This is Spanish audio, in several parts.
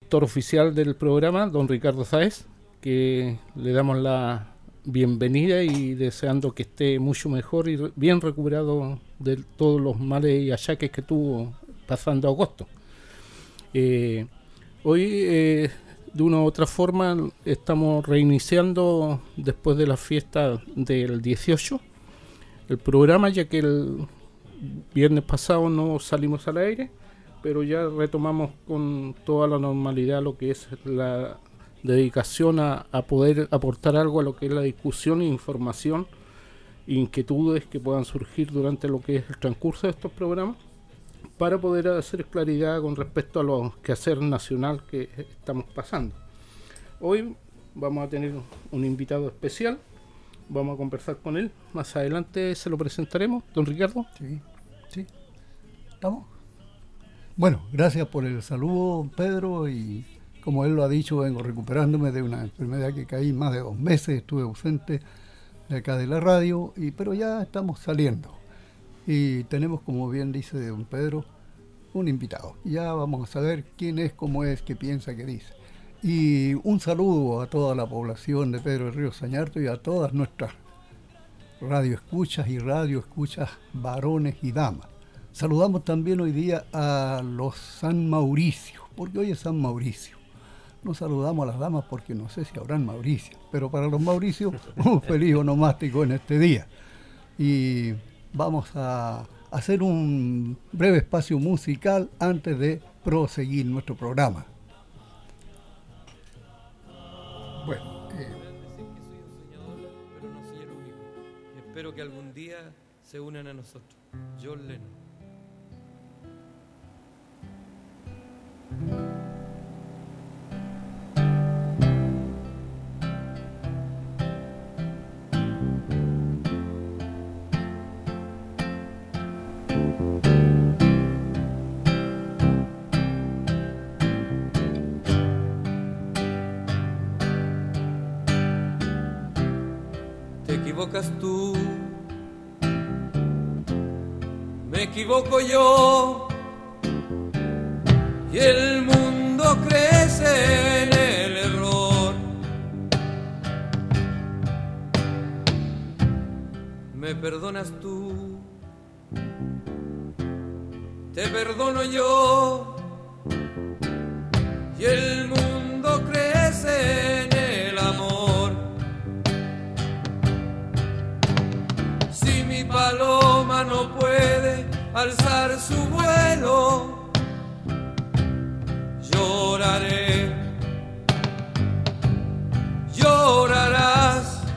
conductor oficial del programa, don Ricardo Sáez, que le damos la bienvenida y deseando que esté mucho mejor y bien recuperado de todos los males y achaques que tuvo pasando agosto. Hoy, de una u otra forma, estamos reiniciando después de la fiesta del 18 el programa, ya que el viernes pasado no salimos al aire, pero ya retomamos con toda la normalidad lo que es la dedicación a poder aportar algo a lo que es la discusión e información, inquietudes que puedan surgir durante lo que es el transcurso de estos programas, para poder hacer claridad con respecto a los quehacer nacional que estamos pasando. Hoy vamos a tener un invitado especial, vamos a conversar con él, más adelante se lo presentaremos, don Ricardo. Sí, ¿estamos? Bueno, gracias por el saludo, Pedro, y como él lo ha dicho, vengo recuperándome de una enfermedad que caí más de 2 meses, estuve ausente de acá de la radio, pero ya estamos saliendo. Y tenemos, como bien dice don Pedro, un invitado. Ya vamos a saber quién es, cómo es, qué piensa, qué dice. Y un saludo a toda la población de Pedro de Río Sañarto y a todas nuestras radioescuchas y radioescuchas varones y damas. Saludamos también hoy día a los San Mauricio, porque hoy es San Mauricio. No saludamos a las damas porque no sé si habrán Mauricio, pero para los Mauricios, un feliz onomástico en este día. Y vamos a hacer un breve espacio musical antes de proseguir nuestro programa. Bueno, pero no soy el único. Espero que algún día se unan a nosotros. John Lennon. Te equivocas tú, me equivoco yo, y el mundo crece en el error. Me perdonas tú, te perdono yo, y el mundo crece en el amor. Si mi paloma no puede alzar su vuelo, lloraré, llorarás,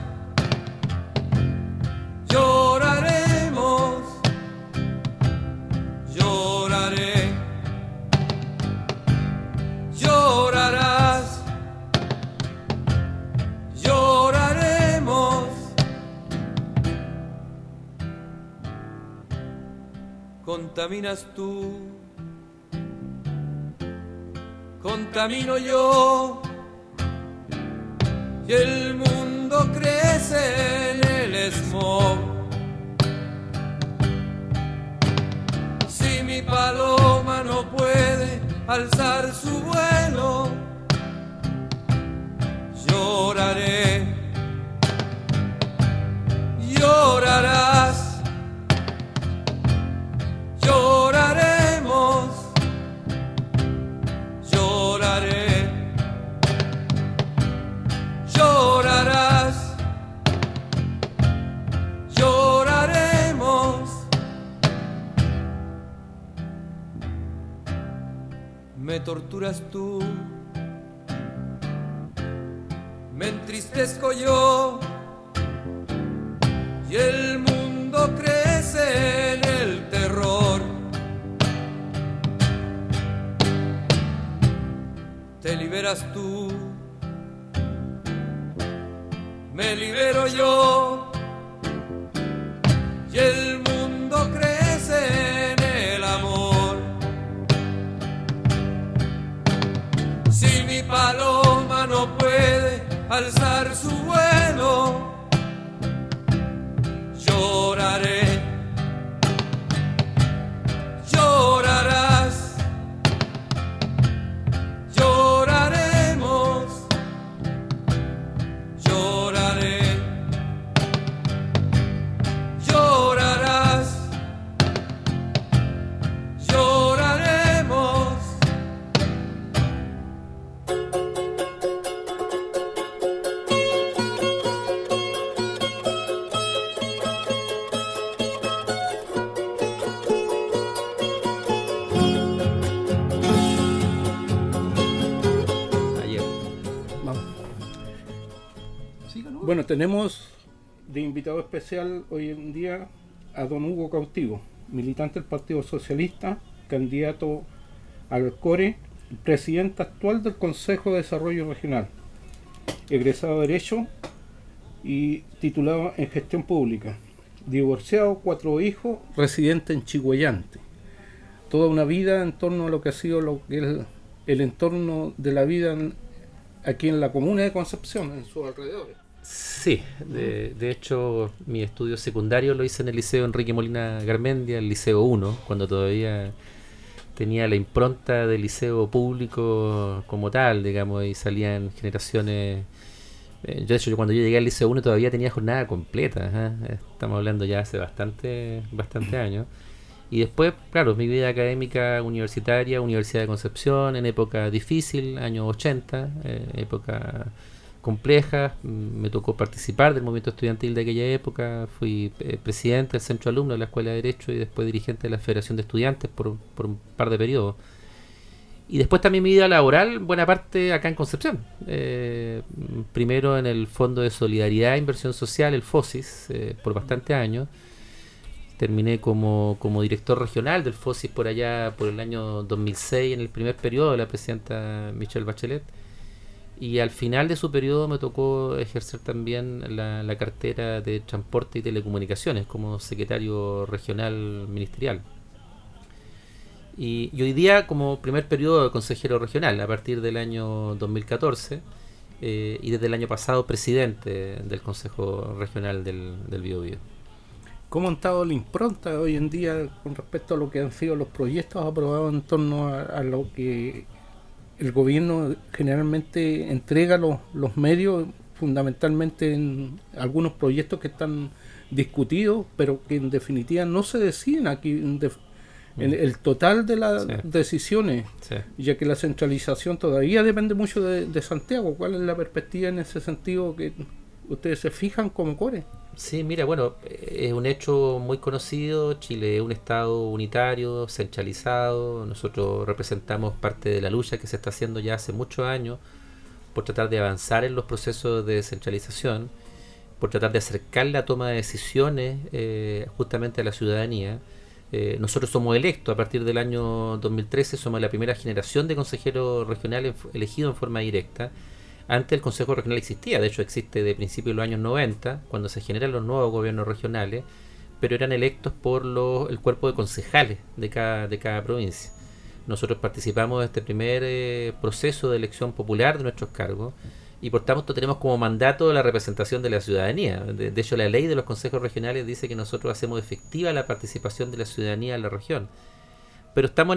lloraremos, lloraré, llorarás, lloraremos. Contaminas tú, contamino yo, y el mundo crece en el smog. Si mi paloma no puede alzar su vuelo, lloraré, llorarás, lloraremos, lloraré, llorarás, lloraremos. Me torturas tú, me entristezco yo, y el mundo crece en el terror. Te liberas tú, me libero yo, y el mundo crece en el amor. Si mi paloma no puede alzar su vuelo, lloraré, llorarás, llorarás. Bueno, tenemos de invitado especial hoy en día a don Hugo Cautivo, militante del Partido Socialista, candidato al CORE, presidente actual del Consejo de Desarrollo Regional, egresado de Derecho y titulado en Gestión Pública, divorciado, 4 hijos, residente en Chigüeyante. Toda una vida en torno a lo que ha sido lo que es el entorno de la vida aquí en la comuna de Concepción, en sus alrededores. Sí, de hecho mi estudio secundario lo hice en el Liceo Enrique Molina Garmendia, el Liceo 1, cuando todavía tenía la impronta del liceo público como tal, digamos, y salían generaciones. De hecho, cuando yo llegué al Liceo 1 todavía tenía jornada completa, estamos hablando ya hace bastante años. Y después, claro, mi vida académica universitaria, Universidad de Concepción, en época difícil, años 80, época compleja. Me tocó participar del movimiento estudiantil de aquella época. Fui presidente del centro alumno de la Escuela de Derecho y después dirigente de la Federación de Estudiantes por un par de periodos. Y después también mi vida laboral, buena parte acá en Concepción. Primero en el Fondo de Solidaridad e Inversión Social, el FOSIS, por bastantes años. Terminé como director regional del FOSIS por allá, por el año 2006, en el primer periodo de la presidenta Michelle Bachelet. Y al final de su periodo me tocó ejercer también la cartera de Transporte y Telecomunicaciones como secretario regional ministerial. Y hoy día como primer periodo de consejero regional a partir del año 2014 y desde el año pasado presidente del Consejo Regional del Biobío. ¿Cómo ha estado la impronta hoy en día con respecto a lo que han sido los proyectos aprobados en torno a lo que el gobierno generalmente entrega los medios, fundamentalmente en algunos proyectos que están discutidos, pero que en definitiva no se deciden aquí en el total de las decisiones, ya que la centralización todavía depende mucho de Santiago? ¿Cuál es la perspectiva en ese sentido que ustedes se fijan como CORE? Sí, mira, bueno, es un hecho muy conocido. Chile es un estado unitario, centralizado. Nosotros representamos parte de la lucha que se está haciendo ya hace muchos años por tratar de avanzar en los procesos de descentralización, por tratar de acercar la toma de decisiones justamente a la ciudadanía. Nosotros somos electos a partir del año 2013, somos la primera generación de consejeros regionales elegidos en forma directa. Antes el Consejo Regional existía, de hecho existe de principios de los años 90, cuando se generan los nuevos gobiernos regionales, pero eran electos por el cuerpo de concejales de cada provincia. Nosotros participamos de este primer proceso de elección popular de nuestros cargos y por tanto tenemos como mandato la representación de la ciudadanía. De hecho, la ley de los consejos regionales dice que nosotros hacemos efectiva la participación de la ciudadanía en la región. Pero estamos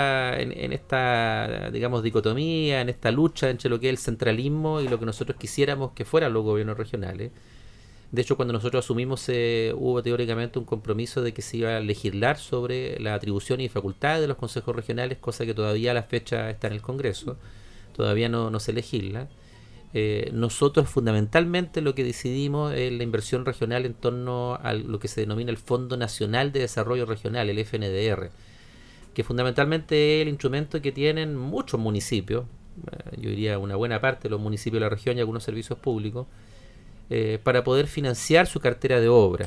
en esta digamos, dicotomía, en esta lucha entre lo que es el centralismo y lo que nosotros quisiéramos que fueran los gobiernos regionales. De hecho, cuando nosotros asumimos, hubo teóricamente un compromiso de que se iba a legislar sobre la atribución y facultades de los consejos regionales, cosa que todavía a la fecha está en el Congreso, todavía no se legisla. Nosotros fundamentalmente lo que decidimos es la inversión regional en torno a lo que se denomina el Fondo Nacional de Desarrollo Regional, el FNDR, que fundamentalmente es el instrumento que tienen muchos municipios, yo diría una buena parte de los municipios de la región y algunos servicios públicos, para poder financiar su cartera de obras.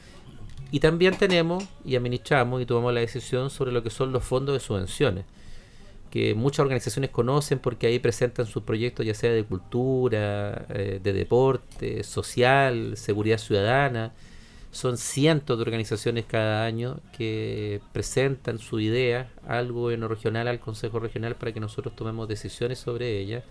Y también tenemos y administramos y tomamos la decisión sobre lo que son los fondos de subvenciones, que muchas organizaciones conocen porque ahí presentan sus proyectos ya sea de cultura, de deporte, social, seguridad ciudadana. Son cientos de organizaciones cada año que presentan su idea al gobierno regional, al consejo regional, para que nosotros tomemos decisiones sobre ellas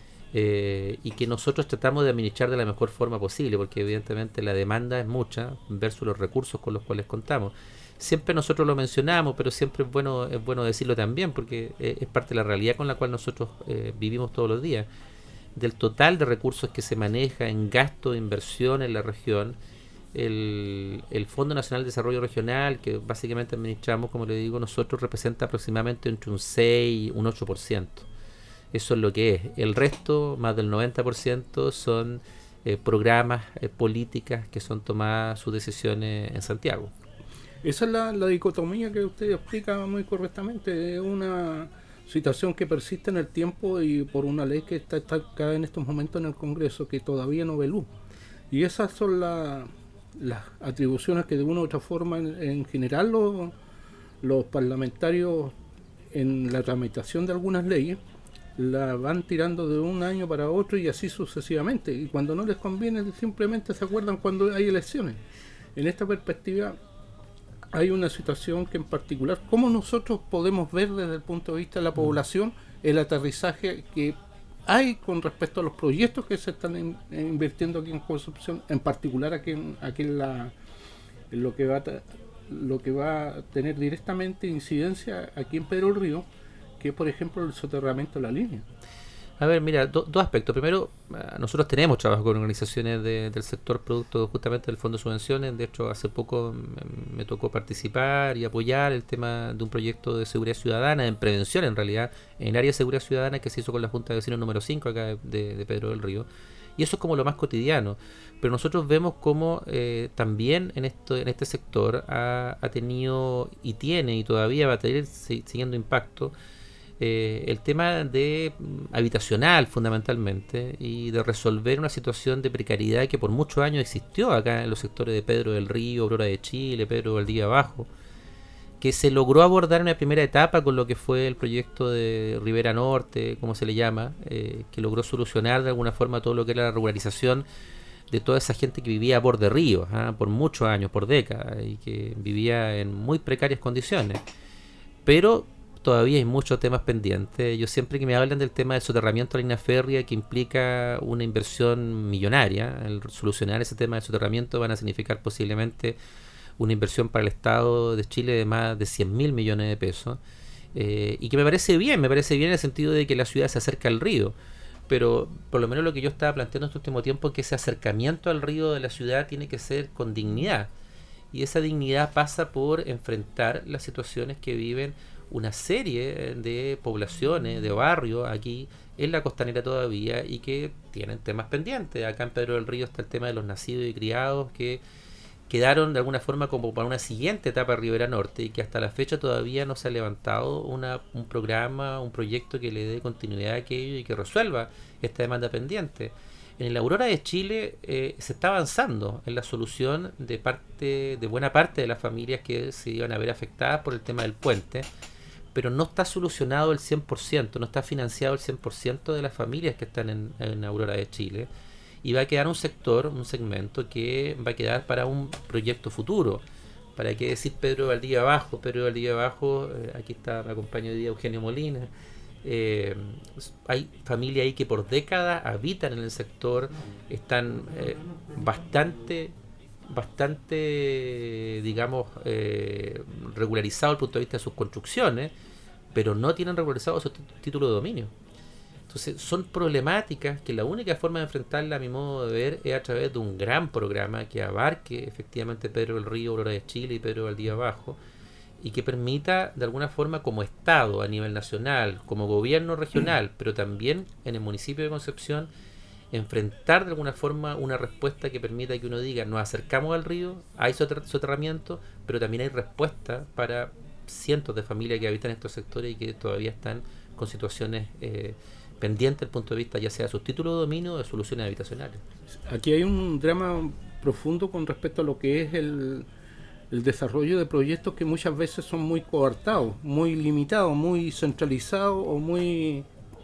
y que nosotros tratamos de administrar de la mejor forma posible, porque evidentemente la demanda es mucha versus los recursos con los cuales contamos. Siempre nosotros lo mencionamos, pero siempre es bueno decirlo también, porque es parte de la realidad con la cual nosotros vivimos todos los días. Del total de recursos que se maneja en gasto de inversión en la región, el Fondo Nacional de Desarrollo Regional, que básicamente administramos, como le digo, nosotros representa aproximadamente entre un 6 y un 8%. Eso es lo que es. El resto, más del 90%, son programas, políticas que son tomadas sus decisiones en Santiago. Esa es la dicotomía que usted explica muy correctamente. Es una situación que persiste en el tiempo y por una ley que está en estos momentos en el Congreso que todavía no ve luz. Y esas son las atribuciones que de una u otra forma en general los parlamentarios en la tramitación de algunas leyes la van tirando de un año para otro y así sucesivamente, y cuando no les conviene simplemente se acuerdan cuando hay elecciones. En esta perspectiva hay una situación que en particular, ¿cómo nosotros podemos ver desde el punto de vista de la población el aterrizaje que hay con respecto a los proyectos que se están invirtiendo aquí en Concepción, en particular aquí en lo que va a tener directamente incidencia aquí en Pedro del Río, que es por ejemplo el soterramiento de la línea? A ver, mira, dos aspectos. Primero, nosotros tenemos trabajo con organizaciones del sector producto justamente del Fondo de Subvenciones. De hecho, hace poco me tocó participar y apoyar el tema de un proyecto de seguridad ciudadana, en prevención en realidad, en el área de seguridad ciudadana que se hizo con la Junta de Vecinos número 5 acá de Pedro del Río. Y eso es como lo más cotidiano. Pero nosotros vemos cómo también en este sector ha tenido y tiene y todavía va a tener siguiendo impacto el tema de habitacional fundamentalmente, y de resolver una situación de precariedad que por muchos años existió acá en los sectores de Pedro del Río, Aurora de Chile, Pedro Valdivia Abajo, que se logró abordar en una primera etapa con lo que fue el proyecto de Rivera Norte, como se le llama, que logró solucionar de alguna forma todo lo que era la regularización de toda esa gente que vivía a borde de ríos, por muchos años, por décadas, y que vivía en muy precarias condiciones. Pero todavía hay muchos temas pendientes. Yo siempre que me hablan del tema del soterramiento de la línea férrea, que implica una inversión millonaria, el solucionar ese tema del soterramiento van a significar posiblemente una inversión para el Estado de Chile de más de 100.000 millones de pesos, y que me parece bien en el sentido de que la ciudad se acerca al río, pero por lo menos lo que yo estaba planteando en este último tiempo es que ese acercamiento al río de la ciudad tiene que ser con dignidad, y esa dignidad pasa por enfrentar las situaciones que viven una serie de poblaciones, de barrios aquí en la costanera todavía, y que tienen temas pendientes. Acá en Pedro del Río está el tema de los nacidos y criados, que quedaron de alguna forma como para una siguiente etapa de Rivera Norte, y que hasta la fecha todavía no se ha levantado un programa, un proyecto que le dé continuidad a aquello y que resuelva esta demanda pendiente. En la Aurora de Chile se está avanzando en la solución de buena parte de las familias que se iban a ver afectadas por el tema del puente, pero no está solucionado el 100%, no está financiado el 100% de las familias que están en Aurora de Chile, y va a quedar un segmento que va a quedar para un proyecto futuro. ¿Para qué decir Pedro de Valdivia Abajo? Pedro de Valdivia Abajo, aquí está, me acompaña hoy día Eugenio Molina. Hay familias ahí que por décadas habitan en el sector, están bastante digamos regularizados desde el punto de vista de sus construcciones, pero no tienen regularizado su título de dominio. Entonces son problemáticas que la única forma de enfrentarla, a mi modo de ver, es a través de un gran programa que abarque efectivamente Pedro del Río, Aurora de Chile y Pedro Valdivia Abajo, y que permita de alguna forma, como Estado a nivel nacional, como gobierno regional, pero también en el municipio de Concepción, enfrentar de alguna forma una respuesta que permita que uno diga: nos acercamos al río, hay soterramiento, pero también hay respuesta para cientos de familias que habitan estos sectores y que todavía están con situaciones pendientes desde el punto de vista ya sea de sus títulos de dominio o de soluciones habitacionales. Aquí hay un drama profundo con respecto a lo que es el desarrollo de proyectos que muchas veces son muy coartados, muy limitados, muy centralizados o muy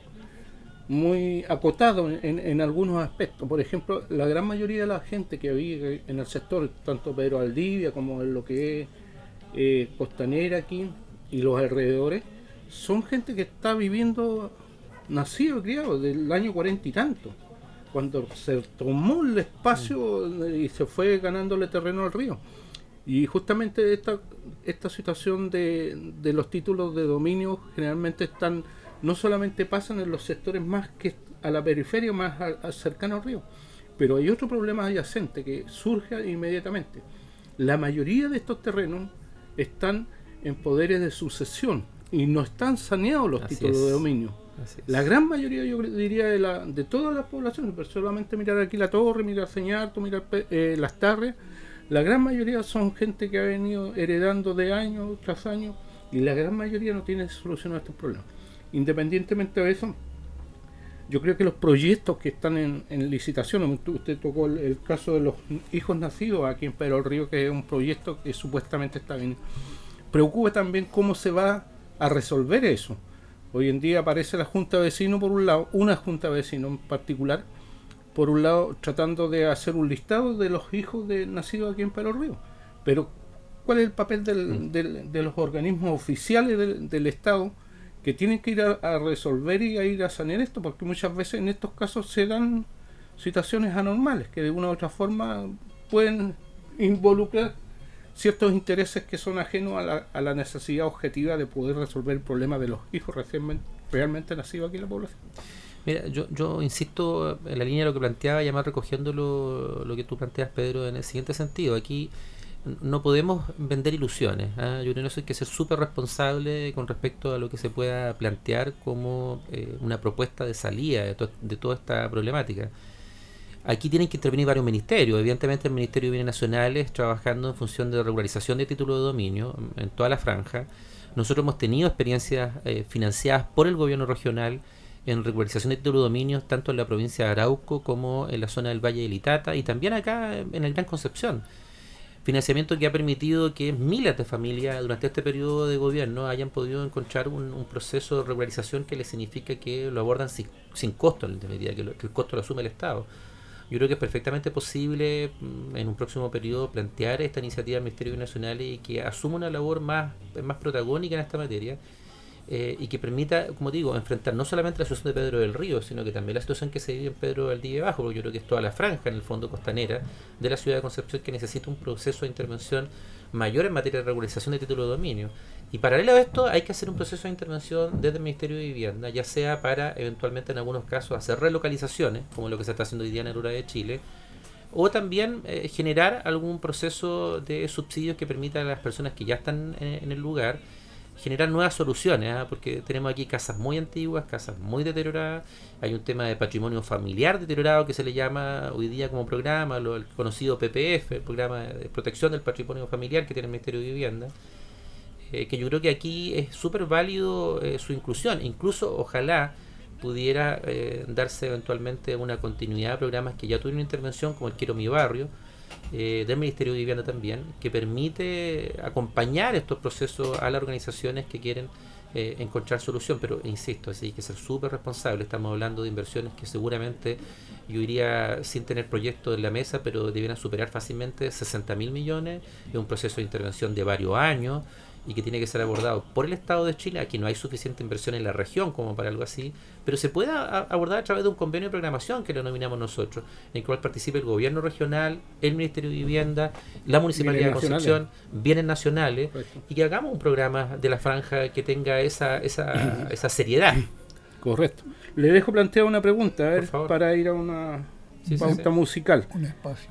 acotados en algunos aspectos. Por ejemplo, la gran mayoría de la gente que vive en el sector, tanto Pedro Valdivia como en lo que es Costanera aquí y los alrededores, son gente que está viviendo, nacido y criado del año 40 y tanto, cuando se tomó el espacio y se fue ganándole terreno al río. Y justamente esta situación de los títulos de dominio generalmente no solamente pasan en los sectores más que a la periferia, más cercano al río, pero hay otro problema adyacente que surge inmediatamente. La mayoría de estos terrenos están en poderes de sucesión y no están saneados los títulos de dominio. La gran mayoría, yo diría, de todas las poblaciones, pero solamente mirar aquí La Torre, mirar Señarto, mirar Las Tarres, la gran mayoría son gente que ha venido heredando de año tras año, y la gran mayoría no tiene solución a estos problemas. Independientemente de eso, yo creo que los proyectos que están en licitación, usted tocó el caso de los hijos nacidos aquí en Pedro del Río, que es un proyecto que supuestamente está bien. Preocupa también cómo se va a resolver eso. Hoy en día aparece la Junta de Vecinos por un lado, una Junta de Vecinos en particular, por un lado tratando de hacer un listado de los hijos nacidos aquí en Pedro del Río. Pero, ¿cuál es el papel de los organismos oficiales del Estado que tienen que ir a resolver y a ir a sanear esto? Porque muchas veces en estos casos se dan situaciones anormales que de una u otra forma pueden involucrar ciertos intereses que son ajenos a la necesidad objetiva de poder resolver el problema de los hijos realmente nacidos aquí en la población. Mira, yo insisto en la línea de lo que planteaba, y además recogiendo lo que tú planteas, Pedro, en el siguiente sentido. Aquí no podemos vender ilusiones, ¿eh? Yo creo que eso hay que ser súper responsable con respecto a lo que se pueda plantear como una propuesta de salida de toda esta problemática. Aquí tienen que intervenir varios ministerios. Evidentemente el Ministerio de Bienes Nacionales trabajando en función de regularización de título de dominio en toda la franja. Nosotros hemos tenido experiencias financiadas por el gobierno regional en regularización de título de dominio tanto en la provincia de Arauco como en la zona del Valle del Itata y también acá en el Gran Concepción. Financiamiento que ha permitido que miles de familias durante este periodo de gobierno hayan podido encontrar un proceso de regularización que les significa que lo abordan sin costo, en definitiva, que el costo lo asume el Estado. Yo creo que es perfectamente posible en un próximo periodo plantear esta iniciativa del Ministerio Nacional y que asuma una labor más protagónica en esta materia y que permita, como digo, enfrentar no solamente la situación de Pedro del Río, sino que también la situación que se vive en Pedro del Río Bajo, porque yo creo que es toda la franja, en el fondo costanera, de la ciudad de Concepción que necesita un proceso de intervención mayor en materia de regularización de título de dominio. Y paralelo a esto hay que hacer un proceso de intervención desde el Ministerio de Vivienda, ya sea para eventualmente en algunos casos hacer relocalizaciones, como lo que se está haciendo hoy día en Aurora de Chile, o también generar algún proceso de subsidios que permita a las personas que ya están en el lugar generar nuevas soluciones, ¿eh? Porque tenemos aquí casas muy antiguas, casas muy deterioradas, hay un tema de patrimonio familiar deteriorado que se le llama hoy día como programa, el conocido PPF, el programa de protección del patrimonio familiar que tiene el Ministerio de Vivienda, que yo creo que aquí es súper válido su inclusión, incluso ojalá pudiera darse eventualmente una continuidad de programas que ya tuvieron intervención como el Quiero Mi Barrio, del Ministerio de Vivienda también, que permite acompañar estos procesos a las organizaciones que quieren encontrar solución, pero insisto, así hay que ser súper responsable. Estamos hablando de inversiones que seguramente yo diría sin tener proyectos en la mesa, pero debieran superar fácilmente 60.000 millones. Es un proceso de intervención de varios años y que tiene que ser abordado por el Estado de Chile. Aquí no hay suficiente inversión en la región como para algo así, pero se puede abordar a través de un convenio de programación que lo denominamos nosotros, en el cual participe el gobierno regional, el Ministerio de Vivienda, la Municipalidad de Concepción, bienes nacionales, y que hagamos un programa de la franja que tenga esa seriedad. Correcto. Le dejo plantear una pregunta, a ver, para ir a una pauta musical. Un espacio.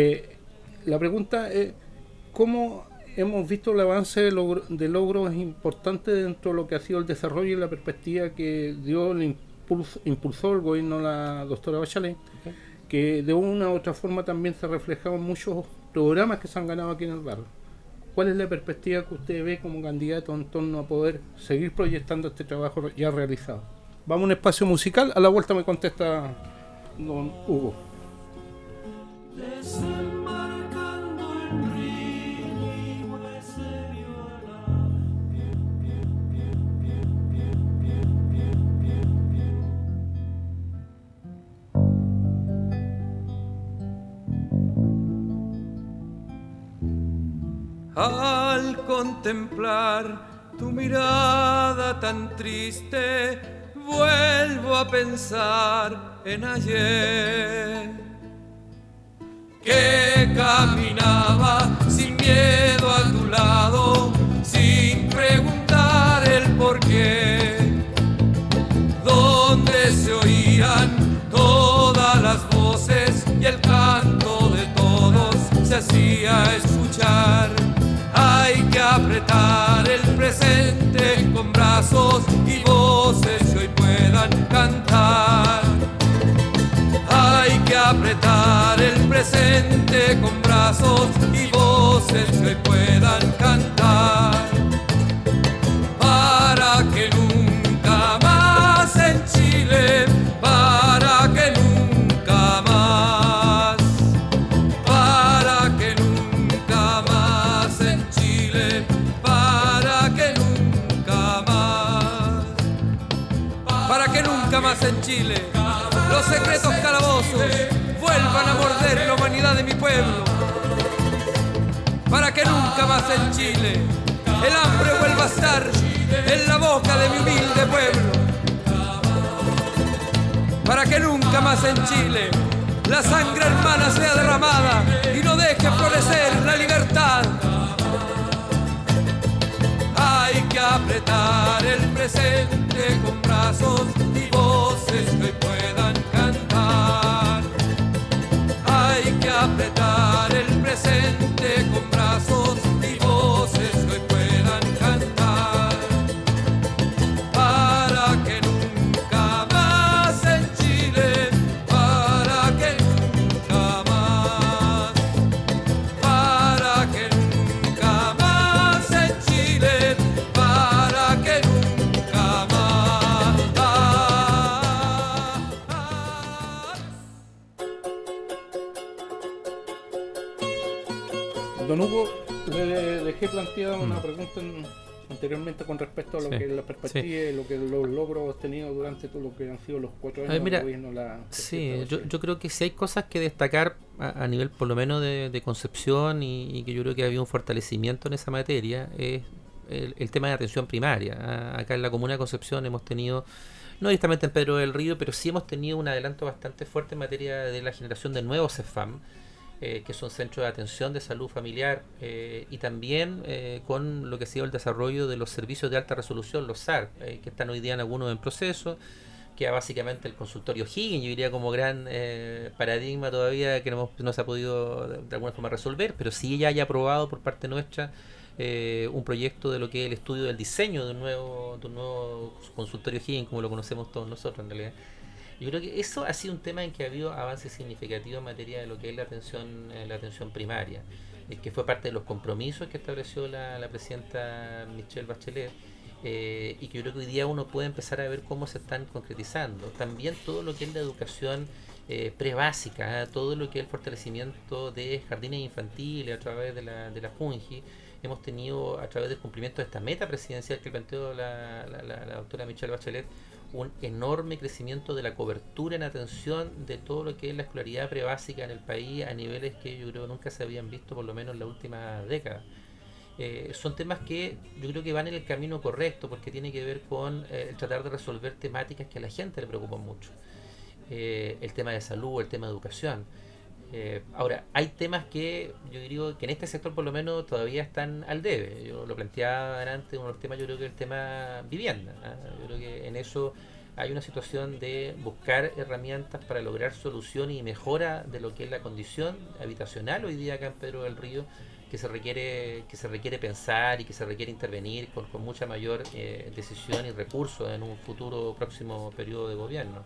La pregunta es, ¿cómo hemos visto el avance de logros importantes dentro de lo que ha sido el desarrollo y la perspectiva que dio impulsó el gobierno de la doctora Bachelet, que de una u otra forma también se reflejaban muchos programas que se han ganado aquí en el barrio? ¿Cuál es la perspectiva que usted ve como candidato en torno a poder seguir proyectando este trabajo ya realizado? Vamos a un espacio musical, a la vuelta me contesta don Hugo. Al contemplar tu mirada tan triste, vuelvo a pensar en ayer, que caminaba sin miedo a tu lado, sin preguntar el porqué, donde se oían todas las voces y el canto de todos se hacía escuchar. Hay que apretar el presente con brazos y voces que hoy puedan cantar. Hay que apretar el presente con brazos y voces que hoy puedan cantar. Para que nunca más en Chile los secretos calabozos vuelvan a morder la humanidad de mi pueblo, para que nunca más en Chile el hambre vuelva a estar en la boca de mi humilde pueblo, para que nunca más en Chile la sangre hermana sea derramada y no deje florecer la libertad. Hay que apretar el presente con brazos y voces que hoy puedan cantar. Hay que apretar el presente con brazos y voces que hoy puedan cantar. Para que nunca más en Chile, para que nunca más, para que nunca más en Chile, para que nunca más. Don Hugo, le dejé planteada una pregunta anteriormente con respecto a lo que es la perspectiva y lo que los logros obtenidos durante todo lo que han sido los 4 años mira, del gobierno. Yo creo que si hay cosas que destacar a nivel por lo menos de concepción y que yo creo que había un fortalecimiento en esa materia es el tema de atención primaria. Acá en la comuna de Concepción hemos tenido, no directamente en Pedro del Río, pero sí hemos tenido un adelanto bastante fuerte en materia de la generación de nuevos CEFAM, que son centros de atención de salud familiar, y también con lo que ha sido el desarrollo de los servicios de alta resolución, los SAR, que están hoy día en algunos en proceso, que básicamente el consultorio Higgins, yo diría como gran paradigma todavía que no se ha podido de alguna forma resolver, pero sí ya haya aprobado por parte nuestra un proyecto de lo que es el estudio del diseño de un nuevo consultorio Higgins, como lo conocemos todos nosotros en realidad. Yo creo que eso ha sido un tema en que ha habido avances significativos en materia de lo que es la atención primaria, que fue parte de los compromisos que estableció la presidenta Michelle Bachelet, y que yo creo que hoy día uno puede empezar a ver cómo se están concretizando. También todo lo que es la educación prebásica, todo lo que es el fortalecimiento de jardines infantiles a través de la FUNGI. Hemos tenido, a través del cumplimiento de esta meta presidencial que planteó la doctora Michelle Bachelet, un enorme crecimiento de la cobertura en atención de todo lo que es la escolaridad prebásica en el país a niveles que yo creo nunca se habían visto, por lo menos en la última década. Son temas que yo creo que van en el camino correcto, porque tiene que ver con el tratar de resolver temáticas que a la gente le preocupan mucho. El tema de salud, el tema de educación. Ahora, hay temas que yo diría que en este sector por lo menos todavía están al debe. Yo lo planteaba antes, uno de los temas yo creo que es el tema vivienda. Yo creo que en eso hay una situación de buscar herramientas para lograr solución y mejora de lo que es la condición habitacional hoy día acá en Pedro del Río, que se requiere pensar y que se requiere intervenir con mucha mayor decisión y recursos en un futuro próximo periodo de gobierno.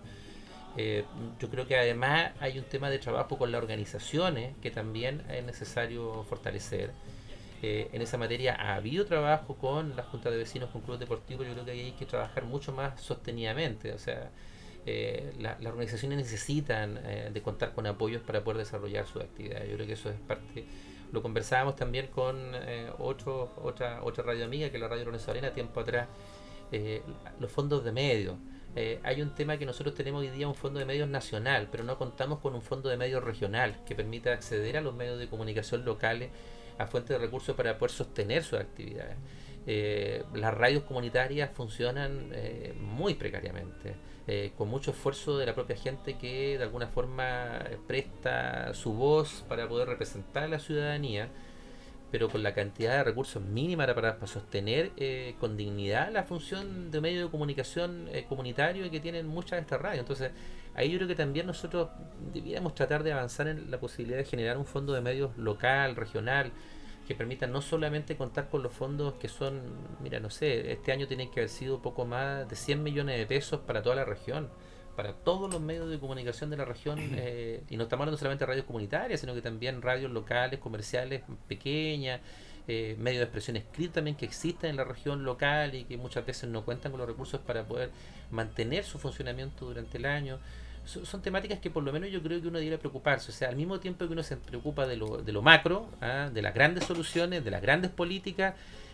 Yo creo que además hay un tema de trabajo con las organizaciones que también es necesario fortalecer. En esa materia ha habido trabajo con las juntas de vecinos, con clubes deportivos. Yo creo que ahí hay que trabajar mucho más sostenidamente. O sea, las organizaciones necesitan de contar con apoyos para poder desarrollar sus actividades. Yo creo que eso es parte. Lo conversábamos también con otra radio amiga, que es la Radio Lorenzo Arena, tiempo atrás, los fondos de medios. Hay un tema que nosotros tenemos hoy día, un fondo de medios nacional, pero no contamos con un fondo de medios regional que permita acceder a los medios de comunicación locales a fuentes de recursos para poder sostener sus actividades. Las radios comunitarias funcionan muy precariamente, con mucho esfuerzo de la propia gente que de alguna forma presta su voz para poder representar a la ciudadanía, pero con la cantidad de recursos mínima para sostener con dignidad la función de medio de comunicación comunitario que tienen muchas de estas radios. Entonces, ahí yo creo que también nosotros debiéramos tratar de avanzar en la posibilidad de generar un fondo de medios local, regional, que permita no solamente contar con los fondos que son, mira, no sé, este año tienen que haber sido poco más de 100 millones de pesos para toda la región, para todos los medios de comunicación de la región, y no estamos hablando solamente de radios comunitarias, sino que también radios locales, comerciales, pequeñas, medios de expresión escrita también que existen en la región local y que muchas veces no cuentan con los recursos para poder mantener su funcionamiento durante el año. Son temáticas que por lo menos yo creo que uno debería preocuparse. O sea, al mismo tiempo que uno se preocupa de lo macro, de las grandes soluciones, de las grandes políticas,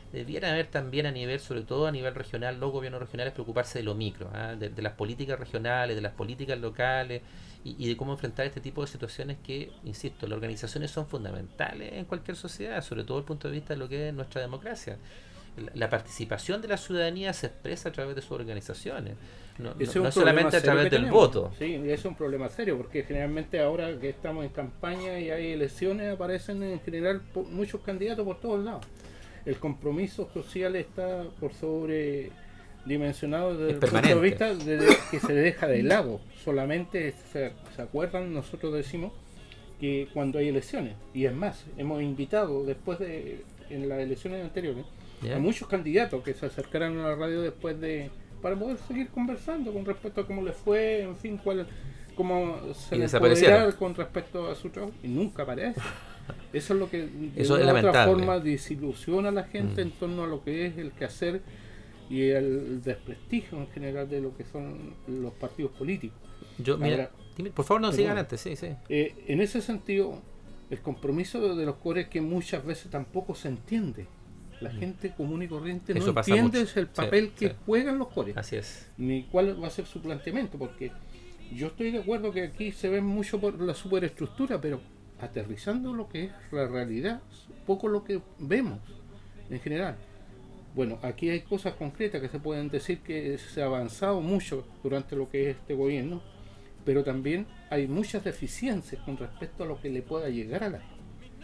Debieran haber también a nivel, sobre todo a nivel regional, los gobiernos regionales preocuparse de lo micro, de las políticas regionales, de las políticas locales y de cómo enfrentar este tipo de situaciones que, insisto, las organizaciones son fundamentales en cualquier sociedad, sobre todo desde el punto de vista de lo que es nuestra democracia. La participación de la ciudadanía se expresa a través de sus organizaciones, no solamente a través del voto. Sí, es un problema serio, porque generalmente ahora que estamos en campaña y hay elecciones, aparecen en general muchos candidatos por todos lados. El compromiso social está por sobredimensionado desde el punto de vista de que se deja de lado. Solamente se acuerdan, nosotros decimos que cuando hay elecciones, y es más, hemos invitado después en las elecciones anteriores a muchos candidatos que se acercaran a la radio para poder seguir conversando con respecto a cómo les fue, en fin, cómo se les puede dar con respecto a su trabajo, y nunca aparece. Eso es lo que de otra forma desilusiona a la gente en torno a lo que es el quehacer y el desprestigio en general de lo que son los partidos políticos. Mira, por favor, no sigan antes. Sí. En ese sentido, el compromiso de los cores que muchas veces tampoco se entiende. La gente común y corriente no entiende el papel que juegan los cores. Así es. Ni cuál va a ser su planteamiento, porque yo estoy de acuerdo que aquí se ve mucho por la superestructura, pero aterrizando lo que es la realidad, poco lo que vemos en general. Bueno, aquí hay cosas concretas que se pueden decir que se ha avanzado mucho durante lo que es este gobierno, pero también hay muchas deficiencias con respecto a lo que le pueda llegar a la gente.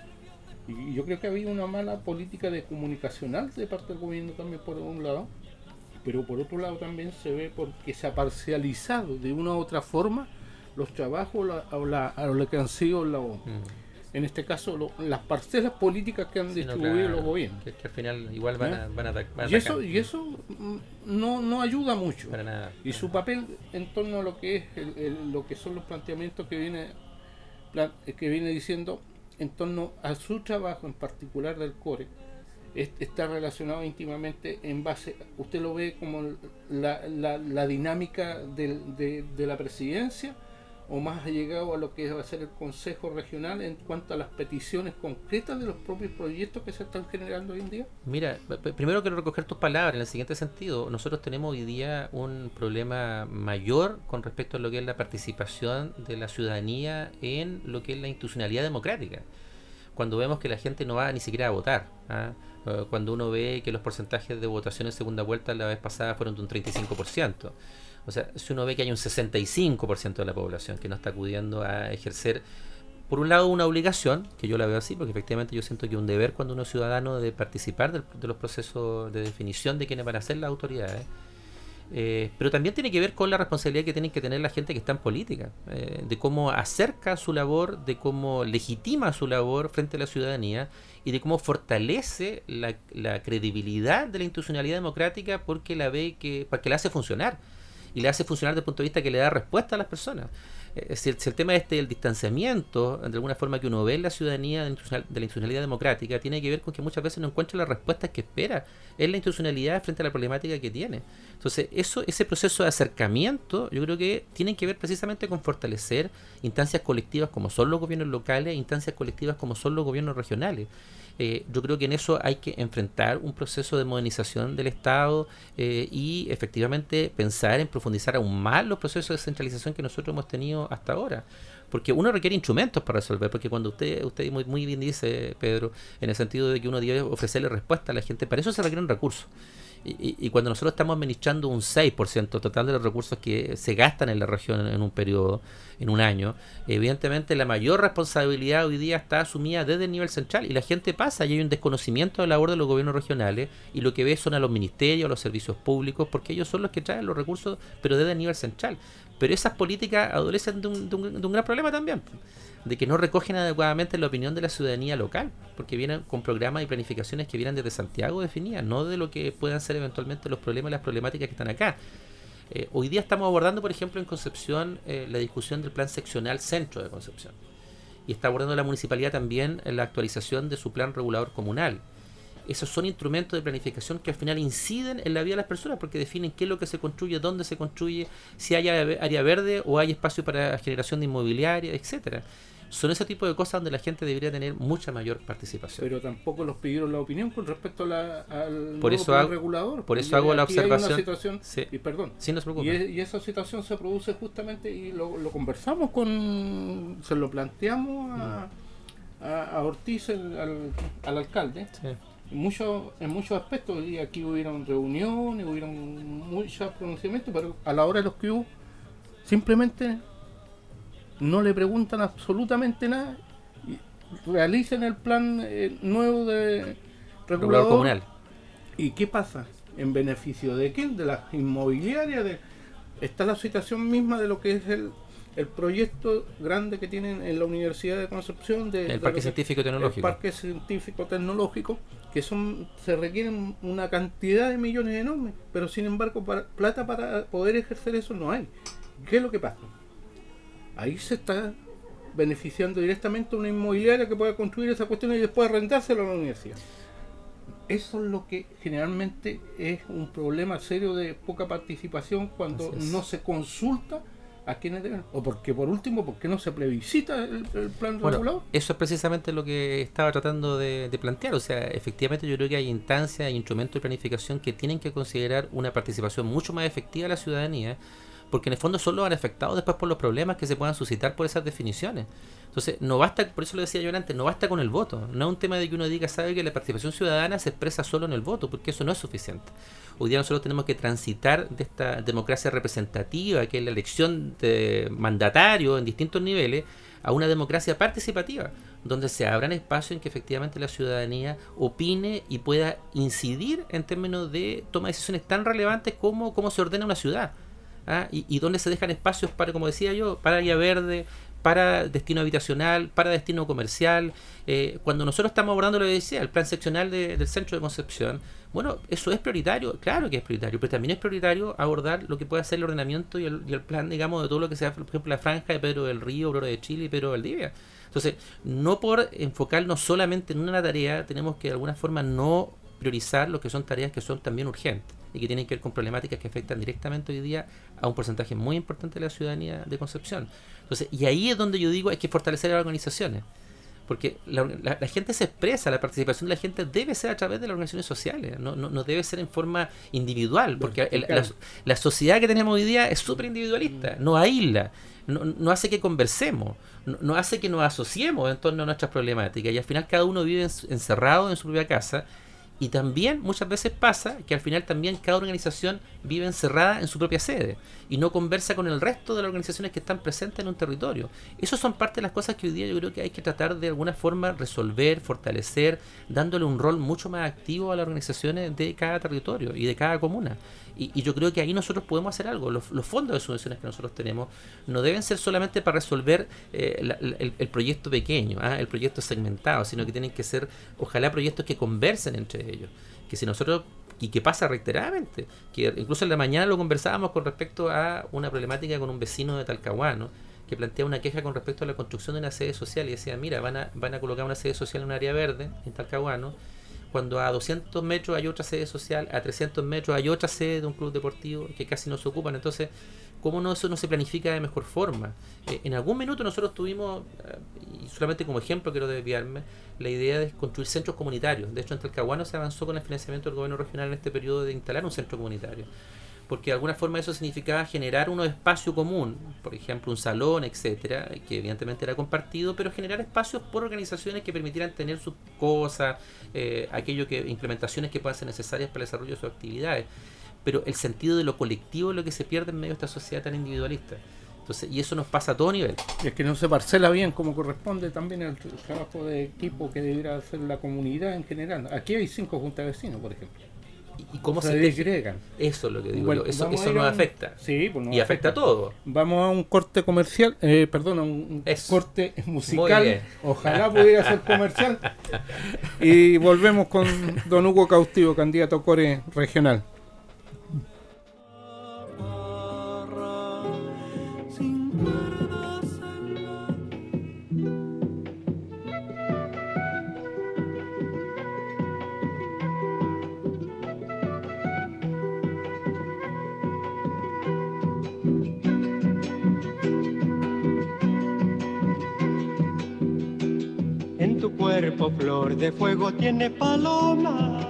Y yo creo que había una mala política de comunicacional de parte del gobierno también por un lado, pero por otro lado también se ve porque se ha parcializado de una u otra forma los trabajos o lo que han sido en este caso las parcelas políticas que han distribuido los gobiernos. Que al final igual van a atacar. Y eso no ayuda mucho. Para nada. Y su papel en torno a lo que es lo que son los planteamientos que viene diciendo en torno a su trabajo en particular del CORE, está relacionado íntimamente en base, usted lo ve como la dinámica de la presidencia, o más ha llegado a lo que va a ser el Consejo Regional en cuanto a las peticiones concretas de los propios proyectos que se están generando hoy en día. Mira, primero quiero recoger tus palabras en el siguiente sentido. Nosotros tenemos hoy día un problema mayor con respecto a lo que es la participación de la ciudadanía en lo que es la institucionalidad democrática. Cuando vemos que la gente no va ni siquiera a votar, cuando uno ve que los porcentajes de votación en segunda vuelta la vez pasada fueron de un 35%. O sea, si uno ve que hay un 65% de la población que no está acudiendo a ejercer, por un lado, una obligación, que yo la veo así, porque efectivamente yo siento que un deber cuando uno es ciudadano de participar de los procesos de definición de quiénes van a ser las autoridades, pero también tiene que ver con la responsabilidad que tienen que tener la gente que está en política, de cómo acerca su labor, de cómo legitima su labor frente a la ciudadanía y de cómo fortalece la credibilidad de la institucionalidad democrática porque la la hace funcionar. Y le hace funcionar desde el punto de vista que le da respuesta a las personas. Si el tema del distanciamiento, de alguna forma que uno ve en la ciudadanía de la institucionalidad democrática, tiene que ver con que muchas veces no encuentra las respuestas que espera en la institucionalidad frente a la problemática que tiene. Entonces, ese proceso de acercamiento, yo creo que tiene que ver precisamente con fortalecer instancias colectivas como son los gobiernos locales e instancias colectivas como son los gobiernos regionales. Yo creo que en eso hay que enfrentar un proceso de modernización del Estado y efectivamente pensar en profundizar aún más los procesos de descentralización que nosotros hemos tenido hasta ahora, porque uno requiere instrumentos para resolver, porque cuando usted muy bien dice, Pedro, en el sentido de que uno debe ofrecerle respuesta a la gente, para eso se requieren recursos. Y cuando nosotros estamos administrando un 6% total de los recursos que se gastan en la región en un periodo, en un año, evidentemente la mayor responsabilidad hoy día está asumida desde el nivel central y la gente pasa y hay un desconocimiento de la labor de los gobiernos regionales y lo que ve son a los ministerios, a los servicios públicos, porque ellos son los que traen los recursos, pero desde el nivel central. Pero esas políticas adolecen de un gran problema también, de que no recogen adecuadamente la opinión de la ciudadanía local, porque vienen con programas y planificaciones que vienen desde Santiago definidas, no de lo que puedan ser eventualmente los problemas y las problemáticas que están acá. Hoy día estamos abordando, por ejemplo, en Concepción la discusión del plan seccional centro de Concepción, y está abordando la municipalidad también en la actualización de su plan regulador comunal. Esos son instrumentos de planificación que al final inciden en la vida de las personas porque definen qué es lo que se construye, dónde se construye, si hay área verde o hay espacio para generación de inmobiliaria, etcétera. son ese tipo de cosas donde la gente debería tener mucha mayor participación. Pero tampoco los pidieron la opinión con respecto al Por nuevo eso plan hago- regulador. por eso Y hago la aquí hay observación. una situación, Sí. y perdón, Sí, no se preocupe. y esa situación se produce justamente, y lo conversamos se lo planteamos a Ortiz, al alcalde, Sí. en muchos aspectos, y aquí hubieron reuniones, hubieron muchos pronunciamientos, pero a la hora de los que hubo, simplemente no le preguntan absolutamente nada, y realicen el plan nuevo de Regulador comunal. ¿Y qué pasa? ¿En beneficio de quién? De las inmobiliarias. Está la situación misma de lo que es el proyecto grande que tienen en la Universidad de Concepción El Parque Científico y Tecnológico. El Parque Científico Tecnológico, que se requieren una cantidad de millones enormes, pero sin embargo plata para poder ejercer eso no hay. ¿Qué es lo que pasa? Ahí se está beneficiando directamente una inmobiliaria que pueda construir esa cuestión y después arrendársela a la universidad. Eso es lo que generalmente es un problema serio de poca participación cuando no se consulta a quienes deben, o porque por último, ¿por qué no se plebiscita el plan regulador? Eso es precisamente lo que estaba tratando de plantear. O sea, efectivamente yo creo que hay instancias, hay instrumentos de planificación que tienen que considerar una participación mucho más efectiva de la ciudadanía, porque en el fondo son los afectados después por los problemas que se puedan suscitar por esas definiciones. Entonces, no basta, por eso lo decía yo antes, no basta con el voto. No es un tema de que uno diga, sabe que la participación ciudadana se expresa solo en el voto, porque eso no es suficiente. Hoy día nosotros tenemos que transitar de esta democracia representativa, que es la elección de mandatarios en distintos niveles, a una democracia participativa, donde se abran espacios en que efectivamente la ciudadanía opine y pueda incidir en términos de toma de decisiones tan relevantes como cómo se ordena una ciudad. Y donde se dejan espacios para, como decía yo, para área verde, para destino habitacional, para destino comercial. Cuando nosotros estamos abordando lo que decía, el plan seccional del centro de Concepción, bueno, eso es prioritario, claro que es prioritario, pero también es prioritario abordar lo que puede ser el ordenamiento y el plan, digamos, de todo lo que sea, por ejemplo, la franja de Pedro del Río, Aurora de Chile y Pedro Valdivia. Entonces, no por enfocarnos solamente en una tarea, tenemos que de alguna forma no priorizar lo que son tareas que son también urgentes y que tienen que ver con problemáticas que afectan directamente hoy día a un porcentaje muy importante de la ciudadanía de Concepción. Entonces, y ahí es donde yo digo hay que fortalecer a las organizaciones, porque la gente se expresa, la participación de la gente debe ser a través de las organizaciones sociales, no debe ser en forma individual, porque la sociedad que tenemos hoy día es súper individualista, nos aísla, no hace que conversemos, no hace que nos asociemos en torno a nuestras problemáticas, y al final cada uno vive encerrado en su propia casa. Y también muchas veces pasa que al final también cada organización vive encerrada en su propia sede y no conversa con el resto de las organizaciones que están presentes en un territorio. Esas son parte de las cosas que hoy día yo creo que hay que tratar de alguna forma resolver, fortalecer, dándole un rol mucho más activo a las organizaciones de cada territorio y de cada comuna. Y yo creo que ahí nosotros podemos hacer algo. Los fondos de subvenciones que nosotros tenemos no deben ser solamente para resolver el proyecto pequeño, el proyecto segmentado, sino que tienen que ser, ojalá, proyectos que conversen entre ellos. Que si nosotros, y que pasa reiteradamente, que incluso en la mañana lo conversábamos con respecto a una problemática con un vecino de Talcahuano, que plantea una queja con respecto a la construcción de una sede social y decía, mira, van a colocar una sede social en un área verde, en Talcahuano, cuando a 200 metros hay otra sede social, a 300 metros hay otra sede de un club deportivo que casi no se ocupan. Entonces, ¿cómo eso no se planifica de mejor forma? En algún minuto nosotros tuvimos, y solamente como ejemplo quiero desviarme, la idea de construir centros comunitarios. De hecho, en Talcahuano se avanzó con el financiamiento del gobierno regional en este periodo de instalar un centro comunitario, porque de alguna forma eso significaba generar un espacio común, por ejemplo un salón, etcétera, que evidentemente era compartido, pero generar espacios por organizaciones que permitieran tener sus cosas, implementaciones que puedan ser necesarias para el desarrollo de sus actividades. Pero el sentido de lo colectivo es lo que se pierde en medio de esta sociedad tan individualista. Entonces, y eso nos pasa a todo nivel. Es que no se parcela bien como corresponde también el trabajo de equipo que debiera hacer la comunidad en general. Aquí hay 5 juntas de vecinos, por ejemplo. ¿Y cómo se desgregan? Eso es lo que digo bueno, yo. Eso nos afecta. Sí, pues y afecta a todo. Vamos a un corte comercial, a un corte musical. Ojalá pudiera ser comercial. Y volvemos con don Hugo Cautivo, candidato core regional. cuerpo flor de fuego tiene paloma,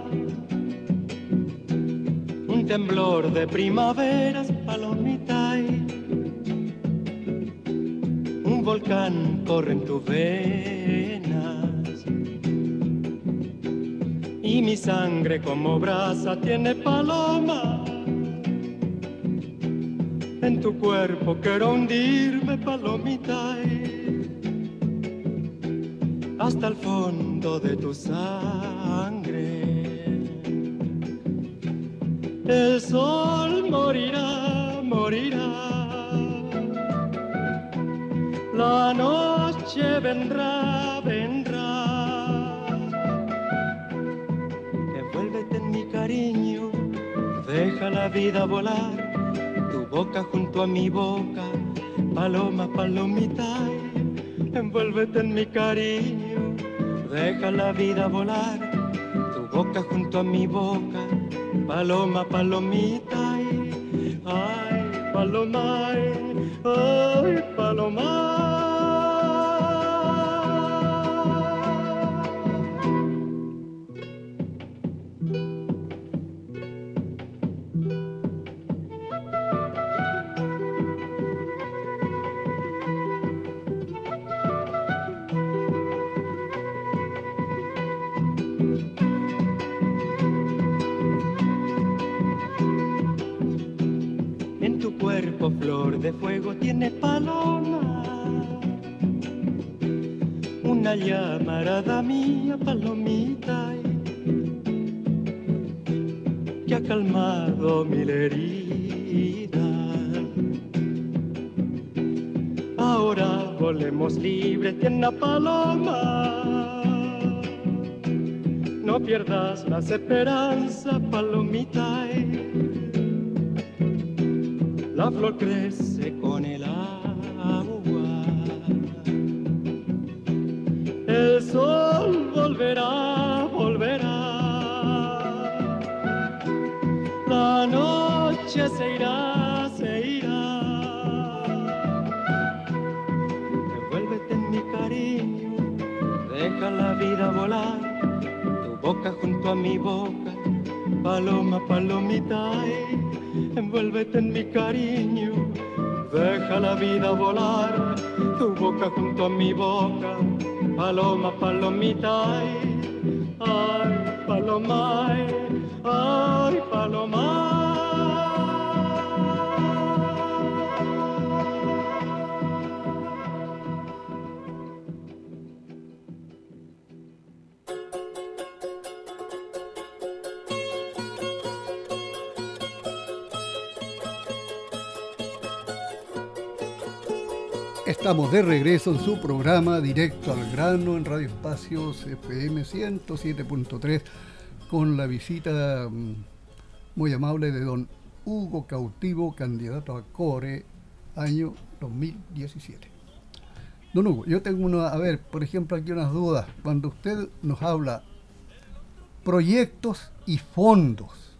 un temblor de primaveras, palomita, un volcán corre en tus venas y mi sangre como brasa tiene paloma. En tu cuerpo quiero hundirme, palomita, hasta el fondo de tu sangre. El sol morirá, morirá, la noche vendrá, vendrá. Envuélvete en mi cariño, deja la vida volar, tu boca junto a mi boca, paloma, palomita. Envuélvete en mi cariño, deja la vida volar, tu boca junto a mi boca, paloma, palomita. Ay, paloma, ay, paloma. Flor de fuego tiene paloma, una llamarada mía, palomita, que ha calmado mil heridas. Ahora volemos libres, tiene paloma, no pierdas las esperanzas, palomita. La flor crece con el agua, el sol volverá, volverá, la noche se irá, se irá. Envuélvete en mi cariño, deja la vida volar, tu boca junto a mi boca, paloma, palomita. Envuélvete en mi cariño, deja la vida volar, tu boca junto a mi boca, paloma, palomita. Ay, paloma, ay, paloma. Estamos de regreso en su programa Directo al Grano en Radio Espacios FM 107.3 con la visita muy amable de don Hugo Cautivo, candidato a CORE, año 2017. Don Hugo, yo tengo por ejemplo, aquí unas dudas. Cuando usted nos habla proyectos y fondos,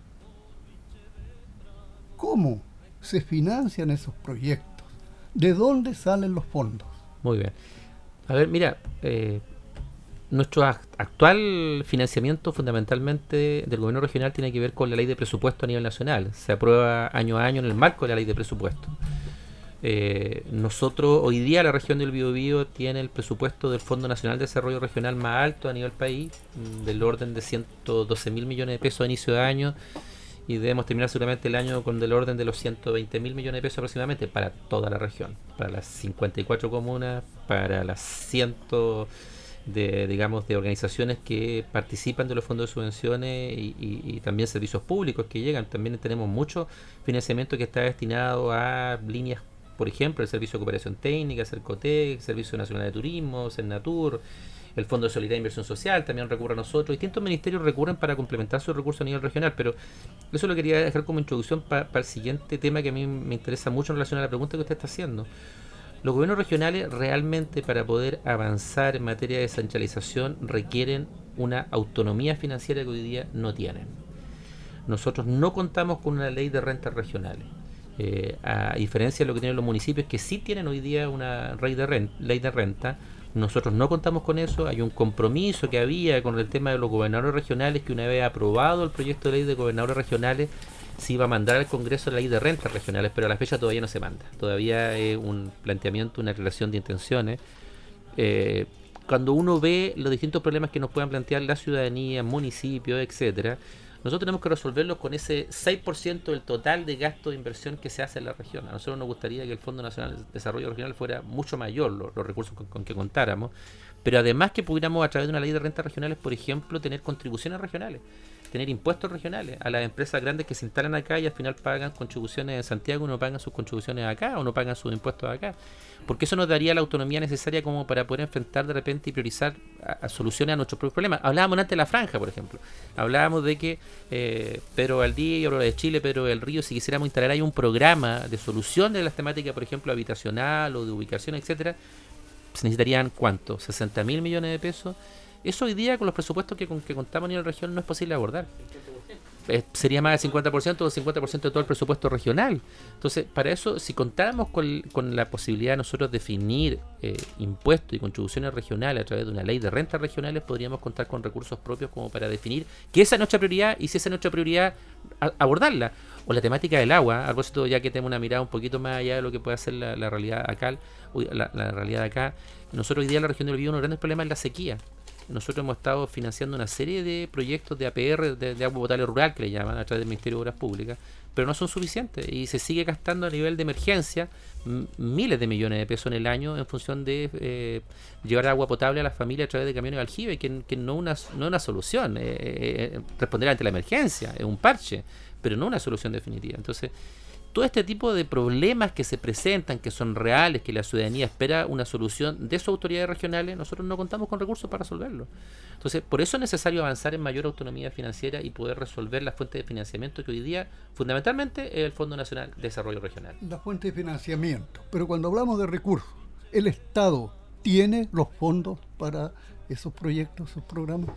¿cómo se financian esos proyectos? ¿De dónde salen los fondos? Muy bien. A ver, mira, nuestro actual financiamiento fundamentalmente del gobierno regional tiene que ver con la ley de presupuesto a nivel nacional. Se aprueba año a año en el marco de la ley de presupuesto. Nosotros, hoy día la región del Biobío tiene el presupuesto del Fondo Nacional de Desarrollo Regional más alto a nivel país, del orden de 112.000 millones de pesos a inicio de año, y debemos terminar seguramente el año con del orden de los 120.000 millones de pesos aproximadamente para toda la región, para las 54 comunas, para las cientos de organizaciones que participan de los fondos de subvenciones y también servicios públicos que llegan. También tenemos mucho financiamiento que está destinado a líneas, por ejemplo, el Servicio de Cooperación Técnica, Cercotec, Servicio Nacional de Turismo, Cernatur, el Fondo de Solidaridad e Inversión Social también recurre a nosotros. Distintos ministerios recurren para complementar sus recursos a nivel regional, pero eso lo quería dejar como introducción para el siguiente tema que a mí me interesa mucho en relación a la pregunta que usted está haciendo. Los gobiernos regionales realmente, para poder avanzar en materia de descentralización, requieren una autonomía financiera que hoy día no tienen. Nosotros no contamos con una ley de rentas regionales. A diferencia de lo que tienen los municipios, que sí tienen hoy día una ley de renta, Nosotros no contamos con eso. Hay un compromiso que había con el tema de los gobernadores regionales, que una vez aprobado el proyecto de ley de gobernadores regionales se iba a mandar al Congreso la ley de rentas regionales, pero a la fecha todavía no se manda. Todavía es un planteamiento, una relación de intenciones. Cuando uno ve los distintos problemas que nos puedan plantear la ciudadanía, municipios, etcétera, nosotros tenemos que resolverlos con ese 6% del total de gasto de inversión que se hace en la región. A nosotros nos gustaría que el Fondo Nacional de Desarrollo Regional fuera mucho mayor los recursos con que contáramos, pero además que pudiéramos, a través de una ley de rentas regionales, por ejemplo, tener contribuciones regionales, tener impuestos regionales a las empresas grandes que se instalan acá y al final pagan contribuciones en Santiago, no pagan sus contribuciones acá o no pagan sus impuestos acá, porque eso nos daría la autonomía necesaria como para poder enfrentar de repente y priorizar a soluciones a nuestros propios problemas. Hablábamos antes de la franja, por ejemplo, hablábamos de que Pedro Valdía y Aurora de Chile, Pedro del Río, si quisiéramos instalar ahí un programa de solución de las temáticas, por ejemplo, habitacional o de ubicación, etcétera, se necesitarían ¿cuánto? 60.000 millones de pesos. Eso hoy día, con los presupuestos que contamos en la región, no es posible abordar. Sería más del 50% o 50% de todo el presupuesto regional. Entonces, para eso, si contáramos con la posibilidad de nosotros definir impuestos y contribuciones regionales a través de una ley de rentas regionales, podríamos contar con recursos propios como para definir que esa es nuestra prioridad y si esa es nuestra prioridad, abordarla. O la temática del agua, a propósito, ya que tenemos una mirada un poquito más allá de lo que puede hacer la realidad acá, la realidad de acá. Nosotros hoy día en la región del Biobío uno de los grandes problemas es la sequía. Nosotros hemos estado financiando una serie de proyectos de APR, de agua potable rural, que le llaman, a través del Ministerio de Obras Públicas, pero no son suficientes y se sigue gastando a nivel de emergencia miles de millones de pesos en el año en función de llevar agua potable a las familias a través de camiones de aljibe, que no es una solución. Responder ante la emergencia es un parche, pero no una solución definitiva. Entonces, todo este tipo de problemas que se presentan, que son reales, que la ciudadanía espera una solución de sus autoridades regionales, nosotros no contamos con recursos para resolverlo. Entonces, por eso es necesario avanzar en mayor autonomía financiera y poder resolver las fuentes de financiamiento que hoy día, fundamentalmente, es el Fondo Nacional de Desarrollo Regional. La fuente de financiamiento. Pero cuando hablamos de recursos, ¿el Estado tiene los fondos para esos proyectos, esos programas?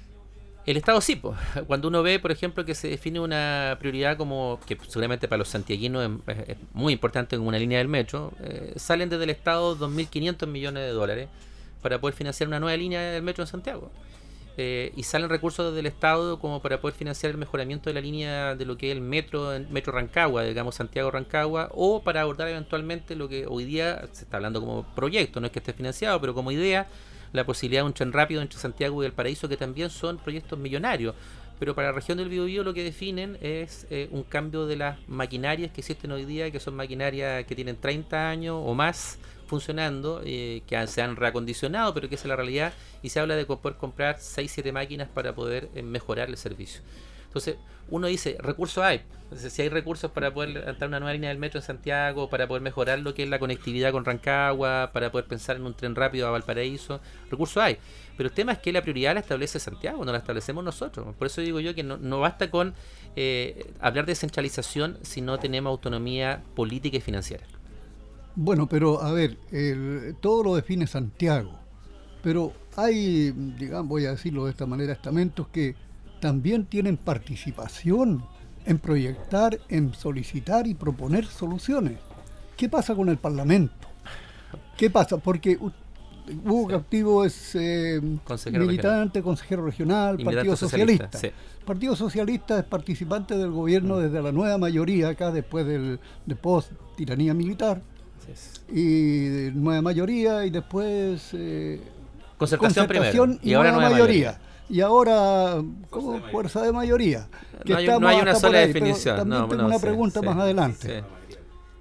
El Estado sí, pues. Cuando uno ve, por ejemplo, que se define una prioridad como que seguramente para los santiaguinos es muy importante, como una línea del metro, salen desde el Estado 2.500 millones de dólares para poder financiar una nueva línea del metro en Santiago. Y salen recursos del Estado como para poder financiar el mejoramiento de la línea de lo que es el metro Rancagua, digamos Santiago-Rancagua, o para abordar eventualmente lo que hoy día se está hablando como proyecto, no es que esté financiado, pero como idea, la posibilidad de un tren rápido entre Santiago y El Paraíso, que también son proyectos millonarios. Pero para la región del Biobío lo que definen es un cambio de las maquinarias que existen hoy día, que son maquinarias que tienen 30 años o más funcionando, que se han reacondicionado, pero que esa es la realidad, y se habla de poder comprar 6-7 máquinas para poder mejorar el servicio. Entonces, uno dice, recursos hay. Entonces, si hay recursos para poder levantar una nueva línea del metro en Santiago, para poder mejorar lo que es la conectividad con Rancagua, para poder pensar en un tren rápido a Valparaíso, recursos hay. Pero el tema es que la prioridad la establece Santiago, no la establecemos nosotros. Por eso digo yo que no basta con hablar de descentralización si no tenemos autonomía política y financiera. Bueno, pero a ver, todo lo define Santiago, pero hay, digamos, voy a decirlo de esta manera, estamentos que también tienen participación en proyectar, en solicitar y proponer soluciones. ¿Qué pasa con el Parlamento? ¿Qué pasa? Porque Hugo Captivo es militante, consejero regional, Partido Socialista. Sí. Partido Socialista es participante del gobierno desde la nueva mayoría, acá después de post-tiranía militar. Y de nueva mayoría y después concertación primero y ahora nueva mayoría. Y ahora como fuerza de mayoría. No hay una sola definición. También tengo una pregunta más adelante. Sí.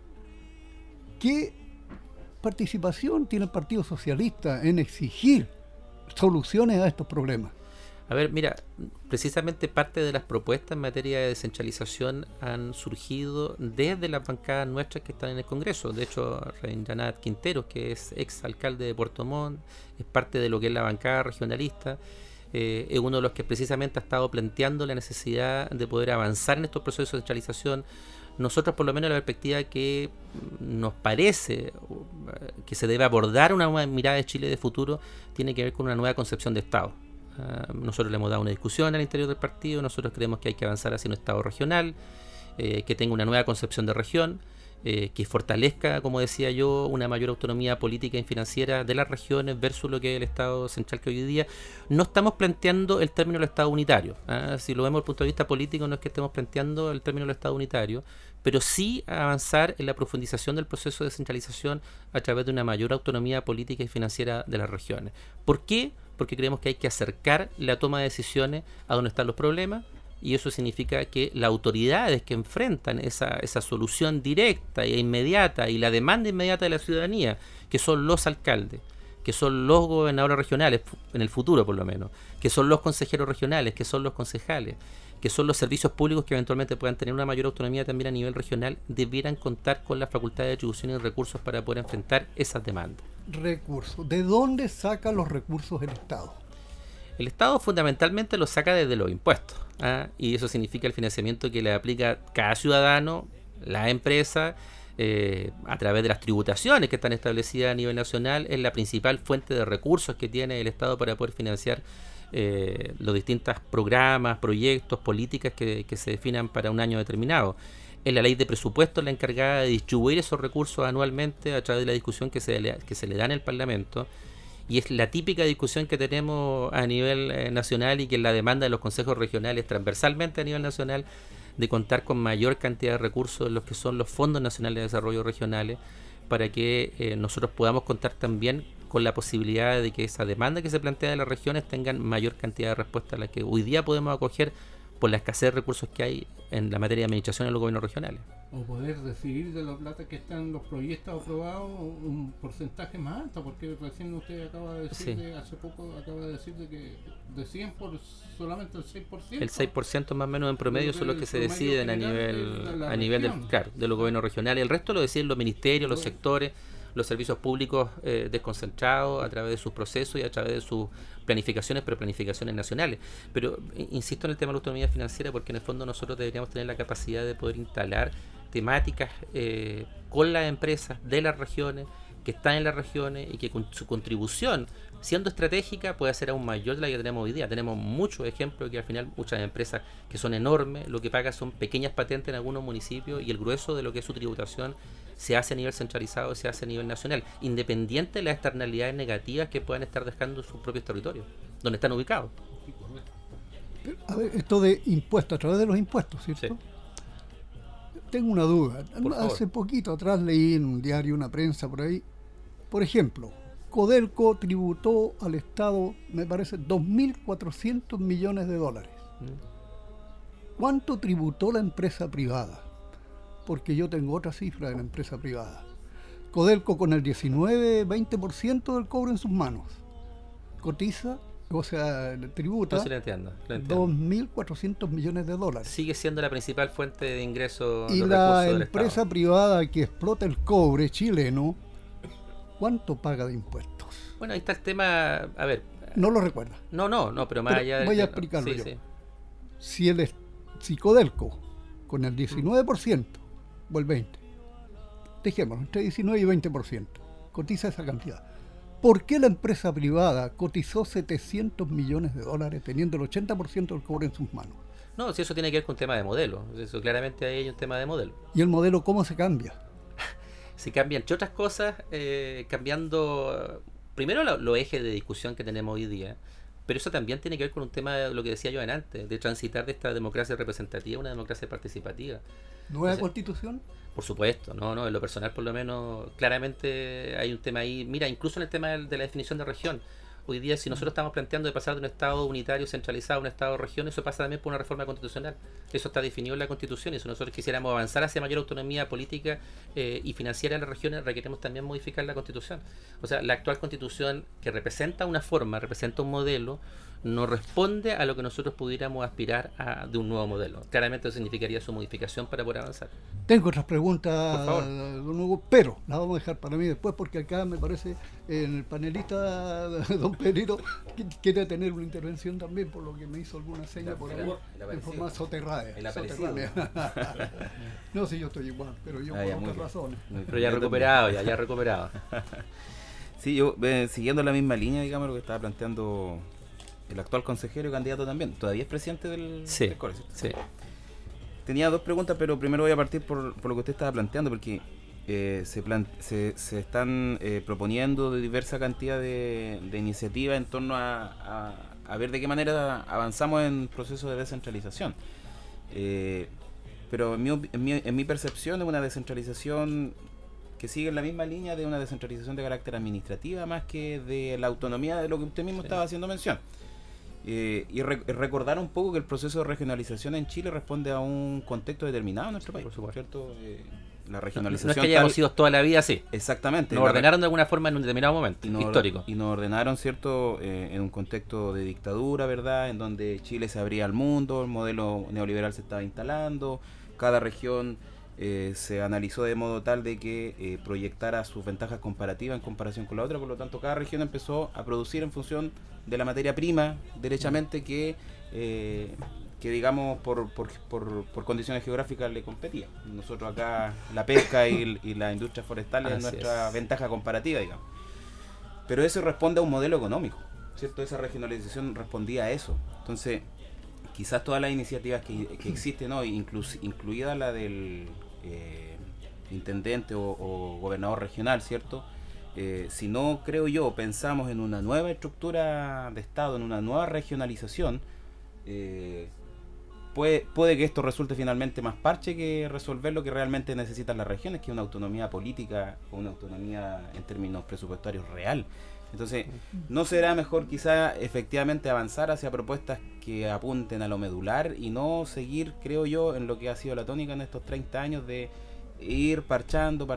¿Qué participación tiene el Partido Socialista en exigir soluciones a estos problemas? A ver, mira, precisamente parte de las propuestas en materia de descentralización han surgido desde las bancadas nuestras que están en el Congreso. De hecho, Reinjanat Quinteros, que es ex alcalde de Puerto Montt, es parte de lo que es la bancada regionalista. Es uno de los que precisamente ha estado planteando la necesidad de poder avanzar en estos procesos de descentralización. Nosotros, por lo menos, la perspectiva que nos parece que se debe abordar una nueva mirada de Chile de futuro tiene que ver con una nueva concepción de Estado. Nosotros le hemos dado una discusión al interior del partido. Nosotros creemos que hay que avanzar hacia un Estado regional, que tenga una nueva concepción de región, que fortalezca, como decía yo, una mayor autonomía política y financiera de las regiones versus lo que es el Estado central, que hoy día no estamos planteando el término del Estado unitario. Si lo vemos desde el punto de vista político, no es que estemos planteando el término del Estado unitario, pero sí avanzar en la profundización del proceso de descentralización a través de una mayor autonomía política y financiera de las regiones. ¿Por qué? Porque creemos que hay que acercar la toma de decisiones a donde están los problemas, y eso significa que las autoridades que enfrentan esa solución directa e inmediata y la demanda inmediata de la ciudadanía, que son los alcaldes, que son los gobernadores regionales, en el futuro por lo menos, que son los consejeros regionales, que son los concejales, que son los servicios públicos que eventualmente puedan tener una mayor autonomía también a nivel regional, debieran contar con la facultad de atribución y recursos para poder enfrentar esas demandas. Recursos. ¿De dónde saca los recursos el Estado? El Estado fundamentalmente lo saca desde los impuestos, y eso significa el financiamiento que le aplica cada ciudadano, la empresa, a través de las tributaciones que están establecidas a nivel nacional. Es la principal fuente de recursos que tiene el Estado para poder financiar los distintos programas, proyectos, políticas que se definan para un año determinado. Es la ley de presupuesto la encargada de distribuir esos recursos anualmente a través de la discusión que se le da en el Parlamento. Y es la típica discusión que tenemos a nivel nacional, y que es la demanda de los consejos regionales transversalmente a nivel nacional, de contar con mayor cantidad de recursos en los que son los fondos nacionales de desarrollo regionales, para que nosotros podamos contar también con la posibilidad de que esa demanda que se plantea de las regiones tengan mayor cantidad de respuesta a la que hoy día podemos acoger por la escasez de recursos que hay en la materia de administración en los gobiernos regionales. O poder decidir de la plata que están los proyectos aprobados un porcentaje más alto, porque recién usted acaba de decir, hace poco acaba de decir de que decían por solamente el 6%. El 6% más o menos en promedio son los que se deciden a nivel de los gobiernos regionales. El resto lo deciden los ministerios, los sectores, los servicios públicos desconcentrados a través de sus procesos y a través de sus planificaciones, pero planificaciones nacionales. Pero insisto en el tema de la autonomía financiera, porque en el fondo nosotros deberíamos tener la capacidad de poder instalar temáticas con las empresas de las regiones, que están en las regiones, y que con su contribución, siendo estratégica, puede ser aún mayor de la que tenemos hoy día. Tenemos muchos ejemplos que al final muchas empresas que son enormes, lo que pagan son pequeñas patentes en algunos municipios, y el grueso de lo que es su tributación se hace a nivel centralizado, se hace a nivel nacional, independiente de las externalidades negativas que puedan estar dejando sus propios territorios, donde están ubicados. A ver, esto de impuestos, a través de los impuestos, ¿cierto? Sí. Tengo una duda. Hace poquito atrás leí en un diario, una prensa por ahí, por ejemplo, Codelco tributó al Estado, me parece, 2.400 millones de dólares. ¿Cuánto tributó la empresa privada? Porque yo tengo otra cifra de la empresa privada. Codelco con el 19-20% del cobro en sus manos. Cotiza, o sea, tributa 2.400 millones de dólares. Sigue siendo la principal fuente de ingresos. Y la empresa privada que explota el cobre chileno, ¿cuánto paga de impuestos? Bueno, ahí está el tema, a ver. No lo recuerda. No, pero más allá de... Voy a explicarlo yo. Sí. Si Codelco, con el 19%, o el 20%, dejémoslo, entre 19 y 20%, cotiza esa cantidad. ¿Por qué la empresa privada cotizó 700 millones de dólares teniendo el 80% del cobre en sus manos? No, si eso tiene que ver con un tema de modelo. Eso claramente hay un tema de modelo. ¿Y el modelo cómo se cambia? Se cambia, entre otras cosas, cambiando primero los ejes de discusión que tenemos hoy día, pero eso también tiene que ver con un tema de lo que decía yo antes, de transitar de esta democracia representativa a una democracia participativa. ¿Nueva constitución? Por supuesto, no, en lo personal por lo menos, claramente hay un tema ahí. Mira, incluso en el tema de la definición de región, hoy día si nosotros estamos planteando de pasar de un Estado unitario centralizado a un Estado región, eso pasa también por una reforma constitucional. Eso está definido en la Constitución, y si nosotros quisiéramos avanzar hacia mayor autonomía política y financiera en las regiones, requerimos también modificar la Constitución. O sea, la actual Constitución, que representa una forma, representa un modelo, no responde a lo que nosotros pudiéramos aspirar de un nuevo modelo. Claramente eso significaría su modificación para poder avanzar. Tengo otras preguntas, don Hugo, pero las vamos a dejar para mí después, porque acá me parece el panelista, don Pedrito, quiere tener una intervención también, por lo que me hizo alguna seña por ahí, en forma soterrada. No, si yo estoy igual, pero yo por otras razones. Pero ya recuperado. Sí, yo siguiendo la misma línea, digamos, lo que estaba planteando el actual consejero y candidato también, todavía es presidente del CORE, ¿cierto? Sí. tenía dos preguntas, pero primero voy a partir por lo que usted estaba planteando, porque se están proponiendo de diversa cantidad de iniciativas en torno a ver de qué manera avanzamos en procesos de descentralización. Pero en mi percepción es una descentralización que sigue en la misma línea de una descentralización de carácter administrativa más que de la autonomía de lo que usted mismo estaba haciendo mención. Y recordar un poco que el proceso de regionalización en Chile responde a un contexto determinado en nuestro país, por supuesto, ¿cierto? La regionalización. No es que hayamos sido toda la vida así. Exactamente. Nos ordenaron de alguna forma en un determinado momento histórico. Y nos ordenaron, ¿cierto? En un contexto de dictadura, ¿verdad? En donde Chile se abría al mundo, el modelo neoliberal se estaba instalando, cada región se analizó de modo tal de que proyectara sus ventajas comparativas en comparación con la otra, por lo tanto cada región empezó a producir en función de la materia prima, derechamente, que digamos por condiciones geográficas le competía. Nosotros acá la pesca y la industria forestal es nuestra ventaja comparativa, digamos. Pero eso responde a un modelo económico, ¿cierto? Esa regionalización respondía a eso. Entonces, quizás todas las iniciativas que existen hoy, incluida la del intendente o gobernador regional, ¿cierto? Si no, creo yo, pensamos en una nueva estructura de Estado, en una nueva regionalización, puede que esto resulte finalmente más parche que resolver lo que realmente necesitan las regiones, que es una autonomía política o una autonomía en términos presupuestarios real. Entonces, ¿no será mejor quizá efectivamente avanzar hacia propuestas que apunten a lo medular y no seguir, creo yo, en lo que ha sido la tónica en estos 30 años de ir parchando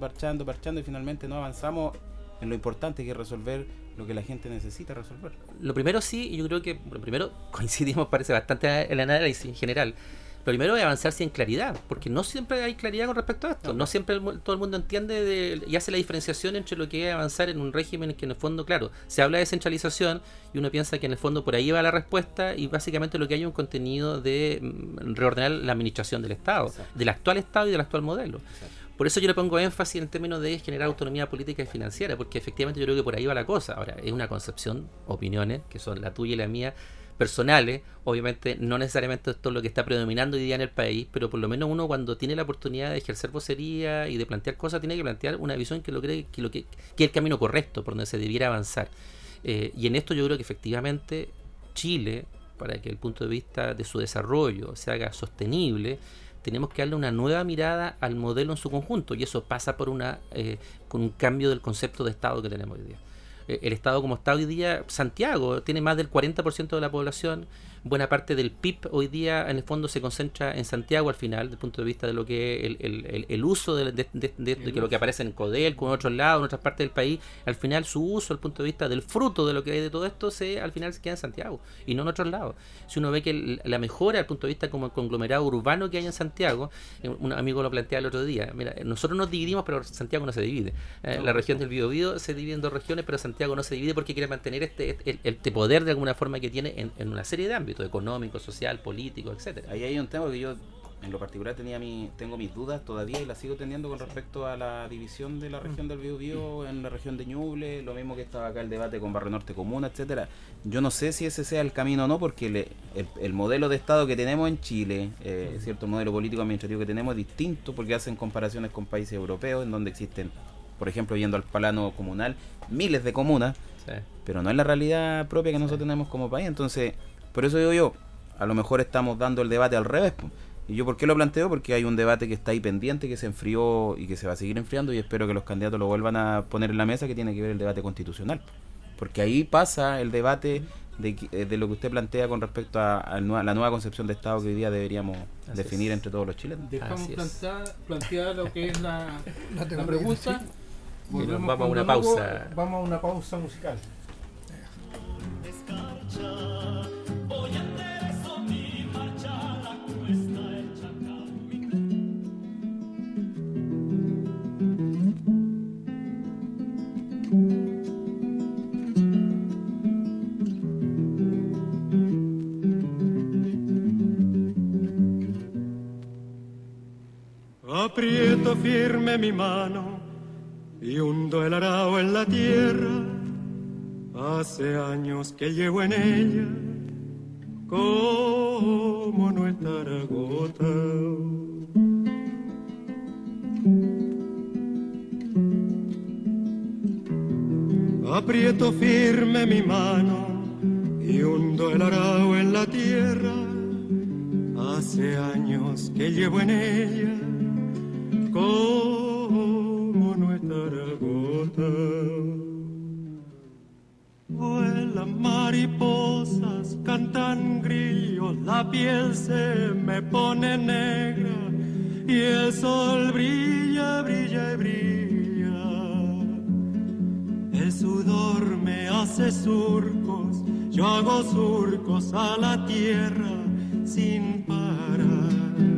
y finalmente no avanzamos en lo importante, que es resolver lo que la gente necesita resolver? Lo primero sí, y yo creo que lo primero coincidimos, parece bastante el análisis en general. Lo primero es avanzar sin claridad, porque no siempre hay claridad con respecto a esto. No siempre todo el mundo entiende y hace la diferenciación entre lo que es avanzar en un régimen que en el fondo, claro, se habla de descentralización y uno piensa que en el fondo por ahí va la respuesta, y básicamente lo que hay es un contenido de reordenar la administración del Estado, del actual Estado y del actual modelo. Por eso yo le pongo énfasis en términos de generar autonomía política y financiera, porque efectivamente yo creo que por ahí va la cosa. Ahora, es una concepción, opiniones, que son la tuya y la mía, personales. Obviamente no necesariamente esto es lo que está predominando hoy día en el país, pero por lo menos uno, cuando tiene la oportunidad de ejercer vocería y de plantear cosas, tiene que plantear una visión que es el camino correcto por donde se debiera avanzar. Y en esto yo creo que efectivamente Chile, para que el punto de vista de su desarrollo se haga sostenible, tenemos que darle una nueva mirada al modelo en su conjunto, y eso pasa por con un cambio del concepto de Estado que tenemos hoy día. El Estado como está hoy día, Santiago tiene más del 40% de la población, buena parte del PIB hoy día en el fondo se concentra en Santiago al final, desde el punto de vista de lo que es el uso de que lo que aparece en Codelco, en otros lados, en otras partes del país, al final su uso, desde el punto de vista del fruto de lo que hay de todo esto, al final se queda en Santiago y no en otros lados. Si uno ve que la mejora desde el punto de vista como el conglomerado urbano que hay en Santiago, un amigo lo planteaba el otro día, mira, nosotros nos dividimos, pero Santiago no se divide. La región del Biobío se divide en dos regiones, pero Santiago no se divide porque quiere mantener este poder de alguna forma que tiene en una serie de ámbitos, económico, social, político, etcétera. Ahí hay un tema que yo en lo particular tengo mis dudas todavía, y las sigo teniendo con respecto a la división de la región del Biobío en la región de Ñuble, lo mismo que estaba acá el debate con Barrio Norte Comuna, etcétera. Yo no sé si ese sea el camino o no, porque el modelo de Estado que tenemos en Chile, cierto modelo político administrativo que tenemos es distinto, porque hacen comparaciones con países europeos en donde existen, por ejemplo, yendo al plano comunal, miles de comunas, pero no es la realidad propia que nosotros tenemos como país. Entonces, por eso digo yo, a lo mejor estamos dando el debate al revés. ¿Y yo por qué lo planteo? Porque hay un debate que está ahí pendiente, que se enfrió y que se va a seguir enfriando, y espero que los candidatos lo vuelvan a poner en la mesa, que tiene que ver el debate constitucional. Porque ahí pasa el debate de lo que usted plantea con respecto a la nueva concepción de Estado que hoy día deberíamos definir entre todos los chilenos. Dejamos plantear lo que es la pregunta. Vamos a una pausa. Vamos a una pausa musical. Aprieto firme mi mano y hundo el arao en la tierra. Hace años que llevo en ella ¿cómo no estar agotado? Aprieto firme mi mano y hundo el arao en la tierra. Hace años que llevo en ella, ¿cómo no estar agotado? Vuelan mariposas, cantan grillos, la piel se me pone negra y el sol brilla, brilla y brilla. El sudor me hace surcos, yo hago surcos a la tierra sin parar.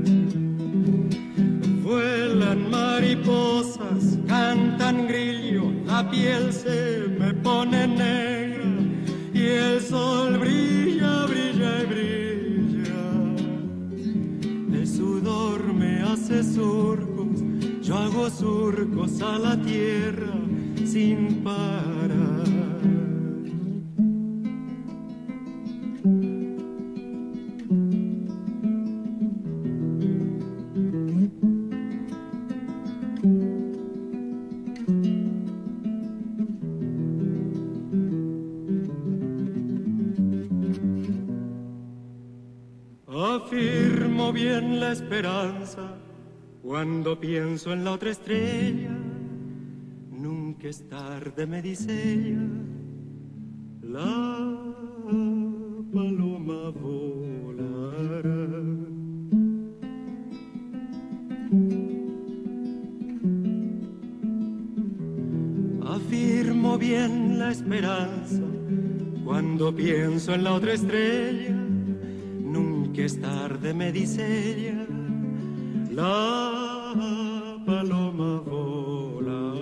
Vuelan mariposas, cantan grillos, la piel se me pone negra y el sol brilla, brilla y brilla. El sudor me hace surcos, yo hago surcos a la tierra sin parar. Afirmo bien la esperanza cuando pienso en la otra estrella. Nunca es tarde, me dice ella, la paloma volará. Afirmo bien la esperanza cuando pienso en la otra estrella. Nunca es tarde, me dice ella, la paloma volará.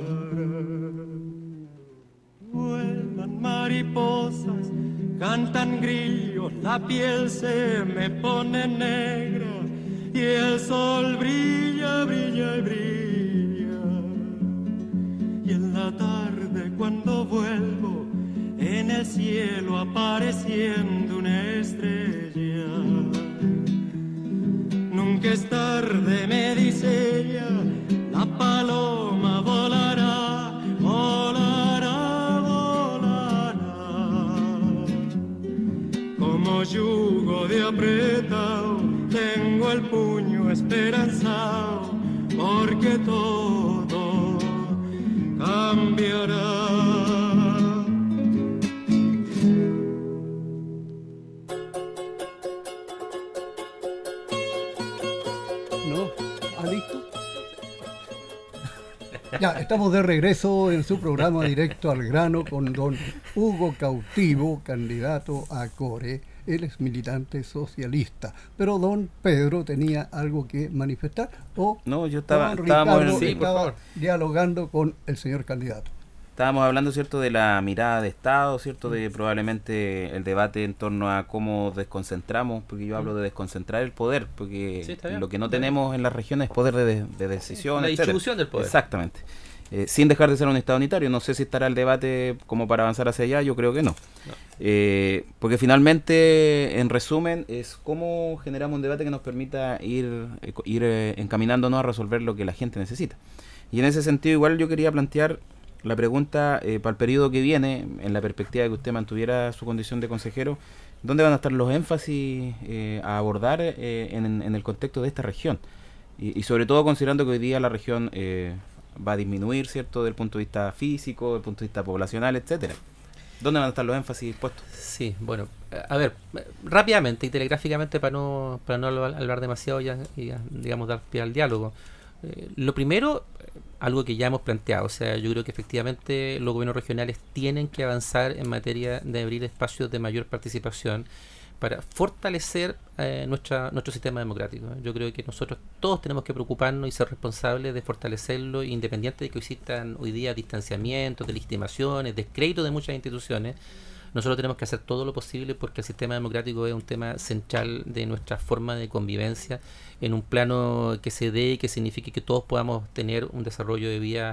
Vuelan mariposas, cantan grillos, la piel se me pone negra y el sol brilla, brilla y brilla. Y en la tarde cuando vuelvo, en el cielo apareciendo una estrella. Nunca es tarde, me dice ella, la paloma volará, volará, volará. Como yugo de apretado, tengo el puño esperanzado, porque todo cambiará. Ya, estamos de regreso en su programa Directo al Grano con don Hugo Cautivo, candidato a Core. Él es militante socialista. Pero don Pedro tenía algo que manifestar. ¿O no, yo estábamos dialogando con el señor candidato? Estábamos hablando, ¿cierto?, de la mirada de Estado, ¿cierto?, de probablemente el debate en torno a cómo desconcentramos, porque yo hablo de desconcentrar el poder, porque sí, lo que no tenemos en las regiones es poder de decisión, la etcétera. distribución del poder. Exactamente. Sin dejar de ser un Estado unitario. No sé si estará el debate como para avanzar hacia allá, yo creo que no. Porque finalmente, en resumen, es cómo generamos un debate que nos permita ir encaminándonos a resolver lo que la gente necesita. Y en ese sentido, igual yo quería plantear la pregunta para el periodo que viene, en la perspectiva de que usted mantuviera su condición de consejero, ¿dónde van a estar los énfasis a abordar en el contexto de esta región? Y sobre todo considerando que hoy día la región va a disminuir, ¿cierto?, desde el punto de vista físico, desde el punto de vista poblacional, etcétera. ¿Dónde van a estar los énfasis puestos? Sí, bueno, a ver, rápidamente y telegráficamente para no hablar demasiado y digamos, dar pie al diálogo. Lo primero, algo que ya hemos planteado, o sea, yo creo que efectivamente los gobiernos regionales tienen que avanzar en materia de abrir espacios de mayor participación para fortalecer nuestro sistema democrático. Yo creo que nosotros todos tenemos que preocuparnos y ser responsables de fortalecerlo, independiente de que existan hoy día distanciamientos, delegitimaciones, descréditos de muchas instituciones. Nosotros tenemos que hacer todo lo posible porque el sistema democrático es un tema central de nuestra forma de convivencia en un plano que se dé y que signifique que todos podamos tener un desarrollo de vida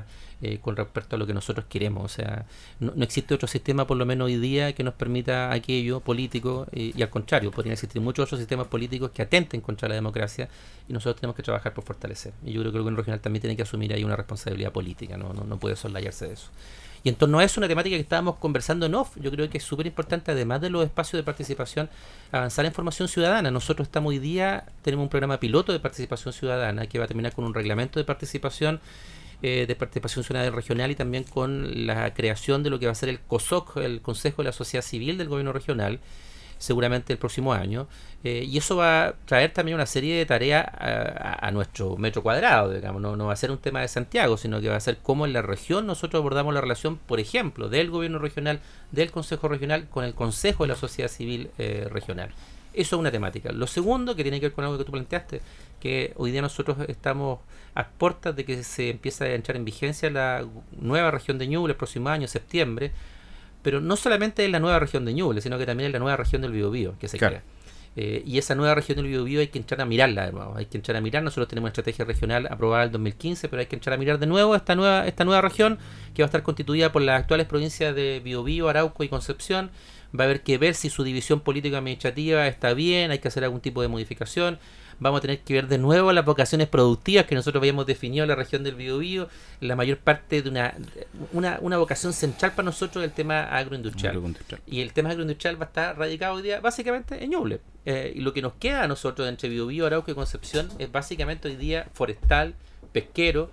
con respecto a lo que nosotros queremos. O sea, no existe otro sistema, por lo menos hoy día, que nos permita aquello político, y al contrario, podrían existir muchos otros sistemas políticos que atenten contra la democracia, y nosotros tenemos que trabajar por fortalecer. Y yo creo que el gobierno regional también tiene que asumir ahí una responsabilidad política, no puede soslayarse de eso. Y en torno a eso, una temática que estábamos conversando en off, yo creo que es súper importante, además de los espacios de participación, avanzar en formación ciudadana. Nosotros estamos hoy día, tenemos un programa piloto de participación ciudadana que va a terminar con un reglamento de participación ciudadana regional, y también con la creación de lo que va a ser el COSOC, el Consejo de la Sociedad Civil del Gobierno Regional, seguramente el próximo año, y eso va a traer también una serie de tareas a nuestro metro cuadrado, digamos. No va a ser un tema de Santiago, sino que va a ser cómo en la región nosotros abordamos la relación, por ejemplo, del gobierno regional, del Consejo Regional, con el Consejo de la Sociedad Civil regional. Eso es una temática. Lo segundo, que tiene que ver con algo que tú planteaste, que hoy día nosotros estamos a puertas de que se empiece a entrar en vigencia la nueva región de Ñuble el próximo año, septiembre, pero no solamente en la nueva región de Ñuble, sino que también en la nueva región del Biobío que se crea. Y esa nueva región del Biobío hay que entrar a mirarla de nuevo, hay que entrar a mirar. Nosotros tenemos una estrategia regional aprobada en el 2015, pero hay que entrar a mirar de nuevo esta nueva región, que va a estar constituida por las actuales provincias de Biobío, Arauco y Concepción. Va a haber que ver si su división político-administrativa está bien, hay que hacer algún tipo de modificación. Vamos a tener que ver de nuevo las vocaciones productivas que nosotros habíamos definido en la región del Biobío. La mayor parte de una vocación central para nosotros es el tema agroindustrial. Y el tema agroindustrial va a estar radicado hoy día básicamente en Ñuble. Y lo que nos queda a nosotros entre Biobío, Arauco y Concepción es básicamente hoy día forestal, pesquero.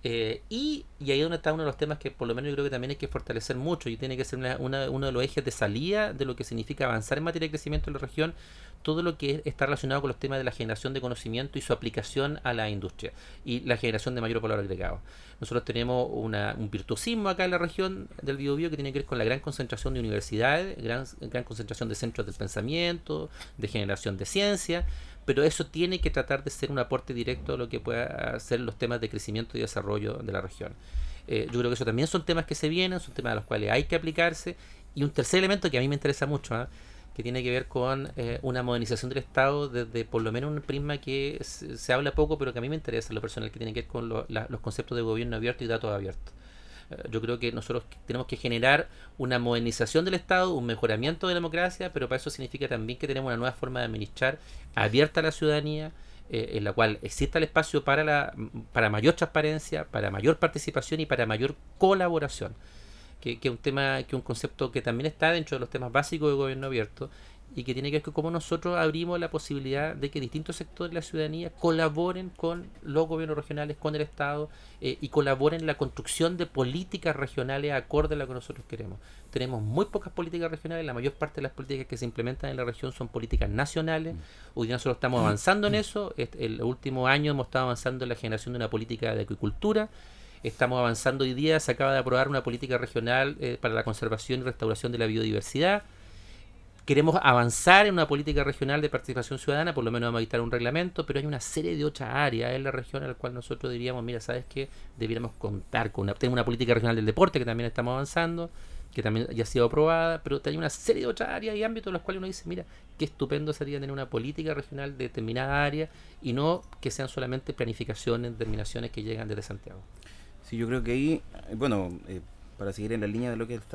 Y ahí es donde está uno de los temas que por lo menos yo creo que también hay que fortalecer mucho, y tiene que ser uno de los ejes de salida de lo que significa avanzar en materia de crecimiento en la región, todo lo que está relacionado con los temas de la generación de conocimiento y su aplicación a la industria y la generación de mayor valor agregado. Nosotros tenemos un virtuosismo acá en la región del Biobío que tiene que ver con la gran concentración de universidades, gran concentración de centros del pensamiento, de generación de ciencia, pero eso tiene que tratar de ser un aporte directo a lo que pueda ser los temas de crecimiento y desarrollo de la región. Yo creo que eso también son temas que se vienen, son temas a los cuales hay que aplicarse. Y un tercer elemento que a mí me interesa mucho, que tiene que ver con una modernización del Estado desde por lo menos un prisma que se habla poco, pero que a mí me interesa en lo personal, que tiene que ver con los conceptos de gobierno abierto y datos abiertos. Yo creo que nosotros tenemos que generar una modernización del Estado, un mejoramiento de la democracia, pero para eso significa también que tenemos una nueva forma de administrar abierta a la ciudadanía, en la cual exista el espacio para mayor transparencia, para mayor participación y para mayor colaboración, que un concepto que también está dentro de los temas básicos del gobierno abierto, y que tiene que ver con cómo nosotros abrimos la posibilidad de que distintos sectores de la ciudadanía colaboren con los gobiernos regionales, con el Estado, y colaboren en la construcción de políticas regionales acorde a lo que nosotros queremos. Tenemos muy pocas políticas regionales, la mayor parte de las políticas que se implementan en la región son políticas nacionales. Hoy día nosotros estamos avanzando en eso. El último año hemos estado avanzando en la generación de una política de acuicultura. Estamos avanzando hoy día, se acaba de aprobar una política regional para la conservación y restauración de la biodiversidad. Queremos avanzar en una política regional de participación ciudadana, por lo menos vamos a dictar un reglamento, pero hay una serie de otras áreas en la región a las cuales nosotros diríamos, mira, ¿sabes qué? Debiéramos contar con una política regional del deporte, que también estamos avanzando, que también ya ha sido aprobada, pero hay una serie de otras áreas y ámbitos en los cuales uno dice, mira, qué estupendo sería tener una política regional de determinada área y no que sean solamente planificaciones, determinaciones que llegan desde Santiago. Sí, yo creo que ahí, para seguir en la línea de lo que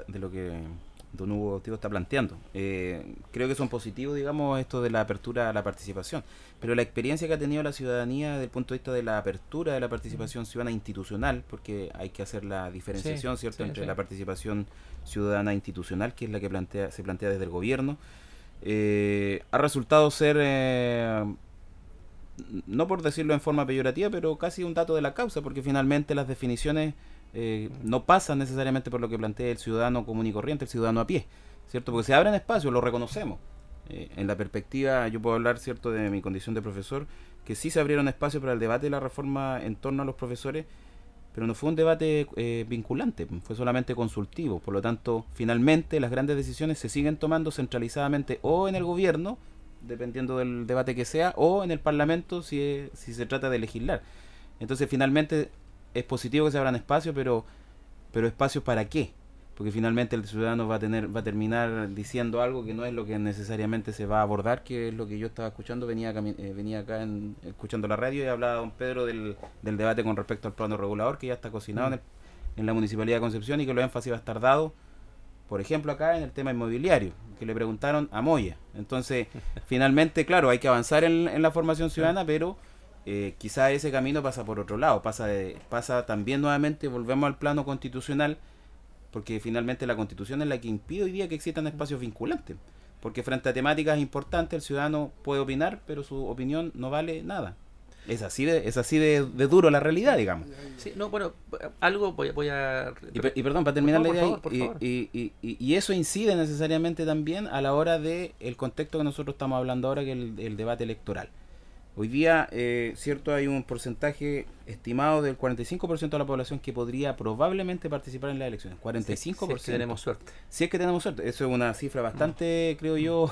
don Hugo Tigo está planteando, creo que son positivos, digamos, esto de la apertura a la participación, pero la experiencia que ha tenido la ciudadanía desde el punto de vista de la apertura de la participación ciudadana institucional, porque hay que hacer la diferenciación, ¿cierto?, entre la participación ciudadana institucional, que es la que se plantea desde el gobierno, ha resultado ser, no por decirlo en forma peyorativa, pero casi un dato de la causa, porque finalmente las definiciones no pasan necesariamente por lo que plantea el ciudadano común y corriente, el ciudadano a pie, ¿cierto? Porque se abren espacios, lo reconocemos. En la perspectiva, yo puedo hablar, ¿cierto?, de mi condición de profesor, que sí se abrieron espacios para el debate de la reforma en torno a los profesores, pero no fue un debate vinculante, fue solamente consultivo. Por lo tanto, finalmente las grandes decisiones se siguen tomando centralizadamente o en el gobierno, dependiendo del debate que sea, o en el Parlamento si se trata de legislar. Entonces, finalmente es positivo que se abran espacios, pero espacios ¿para qué? Porque finalmente el ciudadano va a terminar diciendo algo que no es lo que necesariamente se va a abordar, que es lo que yo estaba escuchando. Venía acá escuchando la radio y hablaba don Pedro del debate con respecto al plano regulador, que ya está cocinado en la Municipalidad de Concepción y que los énfasis va a estar dado, por ejemplo, acá en el tema inmobiliario, que le preguntaron a Moya. Entonces, finalmente, claro, hay que avanzar en la formación ciudadana, pero quizá ese camino pasa por otro lado, pasa también nuevamente, volvemos al plano constitucional, porque finalmente la Constitución es la que impide hoy día que existan espacios vinculantes, porque frente a temáticas importantes el ciudadano puede opinar, pero su opinión no vale nada. Es así de duro la realidad, digamos. Sí, no, bueno, algo voy a... Y perdón, para terminar la idea, por favor. y eso incide necesariamente también a la hora de el contexto que nosotros estamos hablando ahora, que es el debate electoral. Hoy día, cierto, hay un porcentaje estimado del 45% de la población que podría probablemente participar en las elecciones. 45%. Si es que tenemos suerte. Si es que tenemos suerte. Eso es una cifra bastante, creo yo,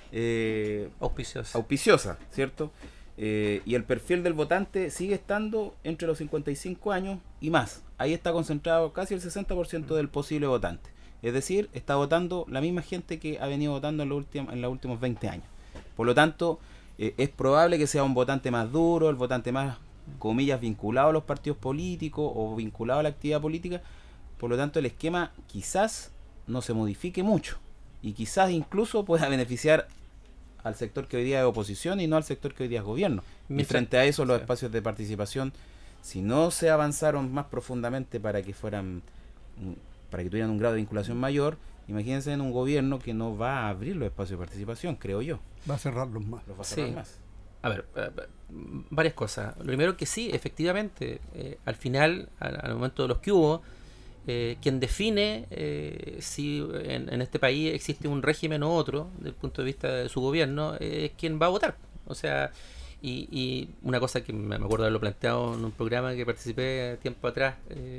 auspiciosa, ¿cierto? Y el perfil del votante sigue estando entre los 55 años y más. Ahí está concentrado casi el 60% del posible votante. Es decir, está votando la misma gente que ha venido votando en los últimos 20 años. Por lo tanto, es probable que sea un votante más duro, el votante más, comillas, vinculado a los partidos políticos o vinculado a la actividad política. Por lo tanto, el esquema quizás no se modifique mucho y quizás incluso pueda beneficiar al sector que hoy día es oposición y no al sector que hoy día es gobierno. Y frente a eso, los espacios de participación, si no se avanzaron más profundamente para que tuvieran un grado de vinculación mayor, imagínense en un gobierno que no va a abrir los espacios de participación, creo yo. Va a cerrarlos más. Los va a cerrar más. A ver, varias cosas. Lo primero que sí, efectivamente, al final, al momento de los que hubo, quien define si en este país existe un régimen u otro, desde el punto de vista de su gobierno, es quien va a votar. O sea, y una cosa que me acuerdo de haberlo planteado en un programa que participé tiempo atrás,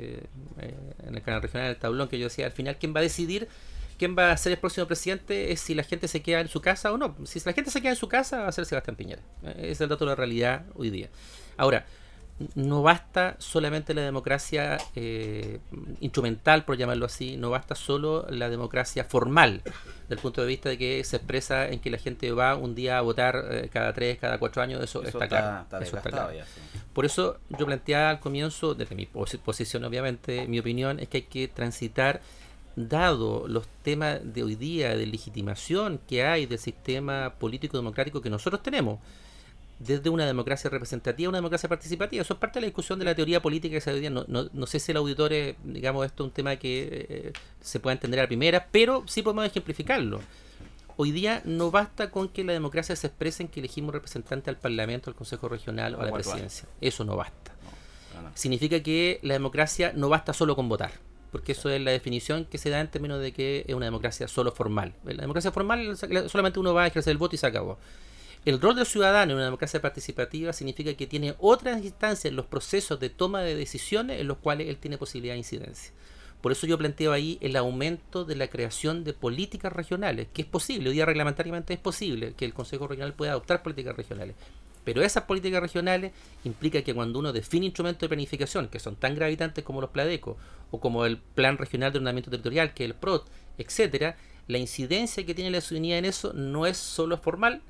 en el canal regional El Tablón, que yo decía, al final, quien va a decidir quién va a ser el próximo presidente es si la gente se queda en su casa o no. Si la gente se queda en su casa, va a ser Sebastián Piñera. Ese es el dato de la realidad hoy día. Ahora, no basta solamente la democracia instrumental, por llamarlo así, no basta solo la democracia formal, del punto de vista de que se expresa en que la gente va un día a votar cada 3, cada 4 años, eso está claro. Eso está claro. Ya, sí. Por eso yo planteaba al comienzo, desde mi posición obviamente, mi opinión es que hay que transitar, dado los temas de hoy día de legitimación que hay del sistema político democrático que nosotros tenemos, desde una democracia representativa a una democracia participativa. Eso es parte de la discusión de la teoría política que se hoy día. No sé si el auditor, digamos, esto es un tema que se pueda entender a la primera, pero sí podemos ejemplificarlo. Hoy día no basta con que la democracia se exprese en que elegimos representante al Parlamento, al Consejo Regional o a la Presidencia. Eso no basta. Significa que la democracia no basta solo con votar, porque eso es la definición que se da en términos de que es una democracia solo formal. La democracia formal solamente uno va a ejercer el voto y se acabó. El rol del ciudadano en una democracia participativa significa que tiene otras instancias en los procesos de toma de decisiones en los cuales él tiene posibilidad de incidencia. Por eso yo planteo ahí el aumento de la creación de políticas regionales, que es posible, hoy día reglamentariamente es posible que el Consejo Regional pueda adoptar políticas regionales. Pero esas políticas regionales implica que cuando uno define instrumentos de planificación que son tan gravitantes como los PLADECO o como el Plan Regional de Ordenamiento Territorial, que es el PROT, etcétera, la incidencia que tiene la ciudadanía en eso no es solo formal,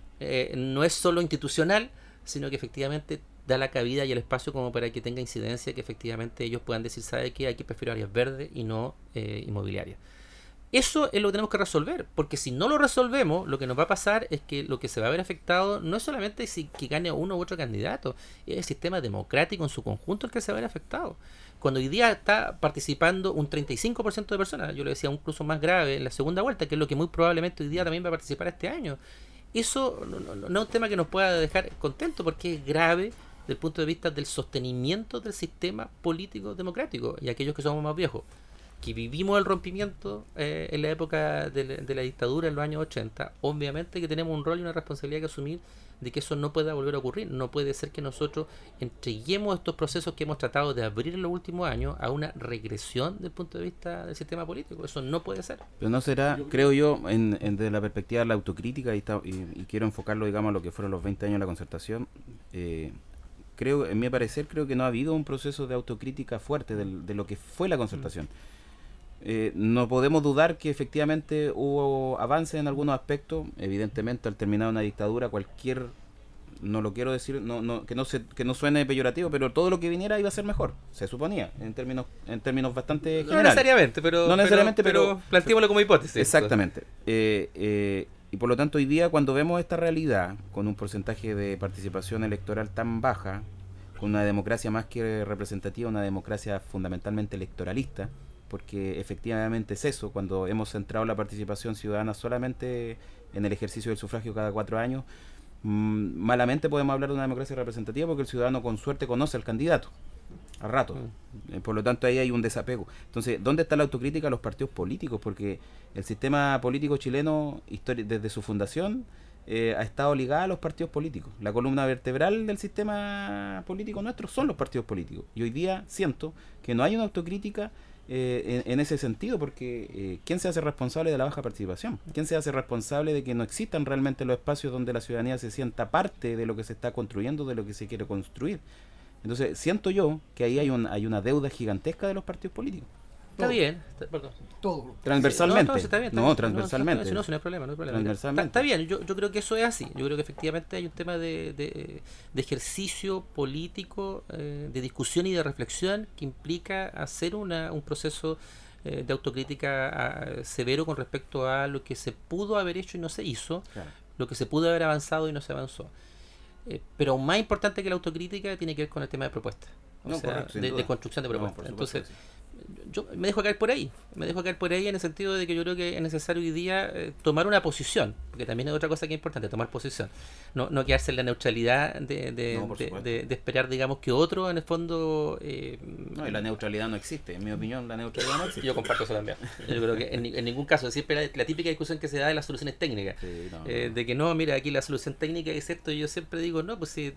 no es solo institucional, sino que efectivamente da la cabida y el espacio como para que tenga incidencia, que efectivamente ellos puedan decir, ¿sabe qué? Aquí prefiero áreas verdes y no inmobiliarias. Eso es lo que tenemos que resolver, porque si no lo resolvemos, lo que nos va a pasar es que lo que se va a ver afectado no es solamente si que gane uno u otro candidato, es el sistema democrático en su conjunto el que se va a ver afectado. Cuando hoy día está participando un 35% de personas, yo lo decía incluso más grave en la segunda vuelta, que es lo que muy probablemente hoy día también va a participar este año. Eso no es un tema que nos pueda dejar contentos, porque es grave desde el punto de vista del sostenimiento del sistema político democrático. Y aquellos que somos más viejos, que vivimos el rompimiento en la época de la dictadura en los años 80, obviamente que tenemos un rol y una responsabilidad que asumir de que eso no pueda volver a ocurrir. No puede ser que nosotros entreguemos estos procesos que hemos tratado de abrir en los últimos años a una regresión desde el punto de vista del sistema político. Eso no puede ser. Pero no será, creo yo, desde la perspectiva de la autocrítica, y quiero enfocarlo, digamos, a lo que fueron los 20 años de la concertación. Creo, en mi parecer, creo que no ha habido un proceso de autocrítica fuerte de lo que fue la concertación. No podemos dudar que efectivamente hubo avances en algunos aspectos. Evidentemente, al terminar una dictadura, cualquier no lo quiero decir, que no suene peyorativo, pero todo lo que viniera iba a ser mejor, se suponía, en términos bastante generales. No necesariamente, pero planteémoslo como hipótesis. Exactamente. Y por lo tanto, hoy día, cuando vemos esta realidad, con un porcentaje de participación electoral tan baja, con una democracia más que representativa, una democracia fundamentalmente electoralista, porque efectivamente es eso, cuando hemos centrado la participación ciudadana solamente en el ejercicio del sufragio cada 4 años, malamente podemos hablar de una democracia representativa porque el ciudadano con suerte conoce al candidato al rato. Por lo tanto, ahí hay un desapego. Entonces, ¿dónde está la autocrítica a los partidos políticos? Porque el sistema político chileno, desde su fundación, ha estado ligada a los partidos políticos. La columna vertebral del sistema político nuestro son los partidos políticos. Y hoy día siento que no hay una autocrítica en ese sentido, porque ¿quién se hace responsable de la baja participación? ¿Quién se hace responsable de que no existan realmente los espacios donde la ciudadanía se sienta parte de lo que se está construyendo, de lo que se quiere construir? Entonces siento yo que ahí hay una deuda gigantesca de los partidos políticos. Está bien, Todo. Transversalmente. Sí, está bien. Transversalmente. No hay problema. Transversalmente. Está bien, yo creo que eso es así. Yo creo que efectivamente hay un tema de ejercicio político, de discusión y de reflexión que implica hacer un proceso de autocrítica severo con respecto a lo que se pudo haber hecho y no se hizo, claro, lo que se pudo haber avanzado y no se avanzó. Pero más importante que la autocrítica tiene que ver con el tema de propuestas, de construcción de propuestas. Entonces, yo me dejo caer por ahí en el sentido de que yo creo que es necesario hoy día tomar una posición, porque también es otra cosa que es importante, tomar posición, no quedarse en la neutralidad de esperar, digamos, que otro en el fondo no, y la neutralidad no existe, en mi opinión la neutralidad no existe. Yo comparto eso también. Yo creo que en ningún caso, siempre la típica discusión que se da de las soluciones técnicas, de que no, mira, aquí la solución técnica es esto, y yo siempre digo, no, pues sí,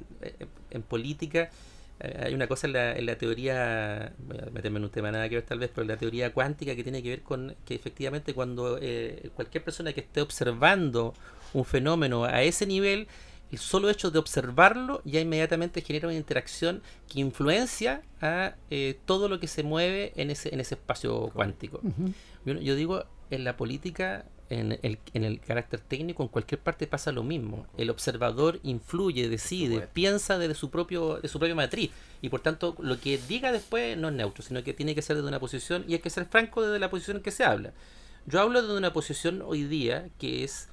en política hay una cosa en la teoría, voy a meterme en un tema nada que ver tal vez, pero en la teoría cuántica, que tiene que ver con que efectivamente cuando cualquier persona que esté observando un fenómeno a ese nivel, el solo hecho de observarlo ya inmediatamente genera una interacción que influencia a todo lo que se mueve en ese espacio cuántico. Yo digo, en la política, en el carácter técnico, en cualquier parte pasa lo mismo. El observador influye, decide, piensa de su propia matriz, y por tanto lo que diga después no es neutro, sino que tiene que ser desde una posición, y hay que ser franco desde la posición en que se habla. Yo hablo desde una posición hoy día que es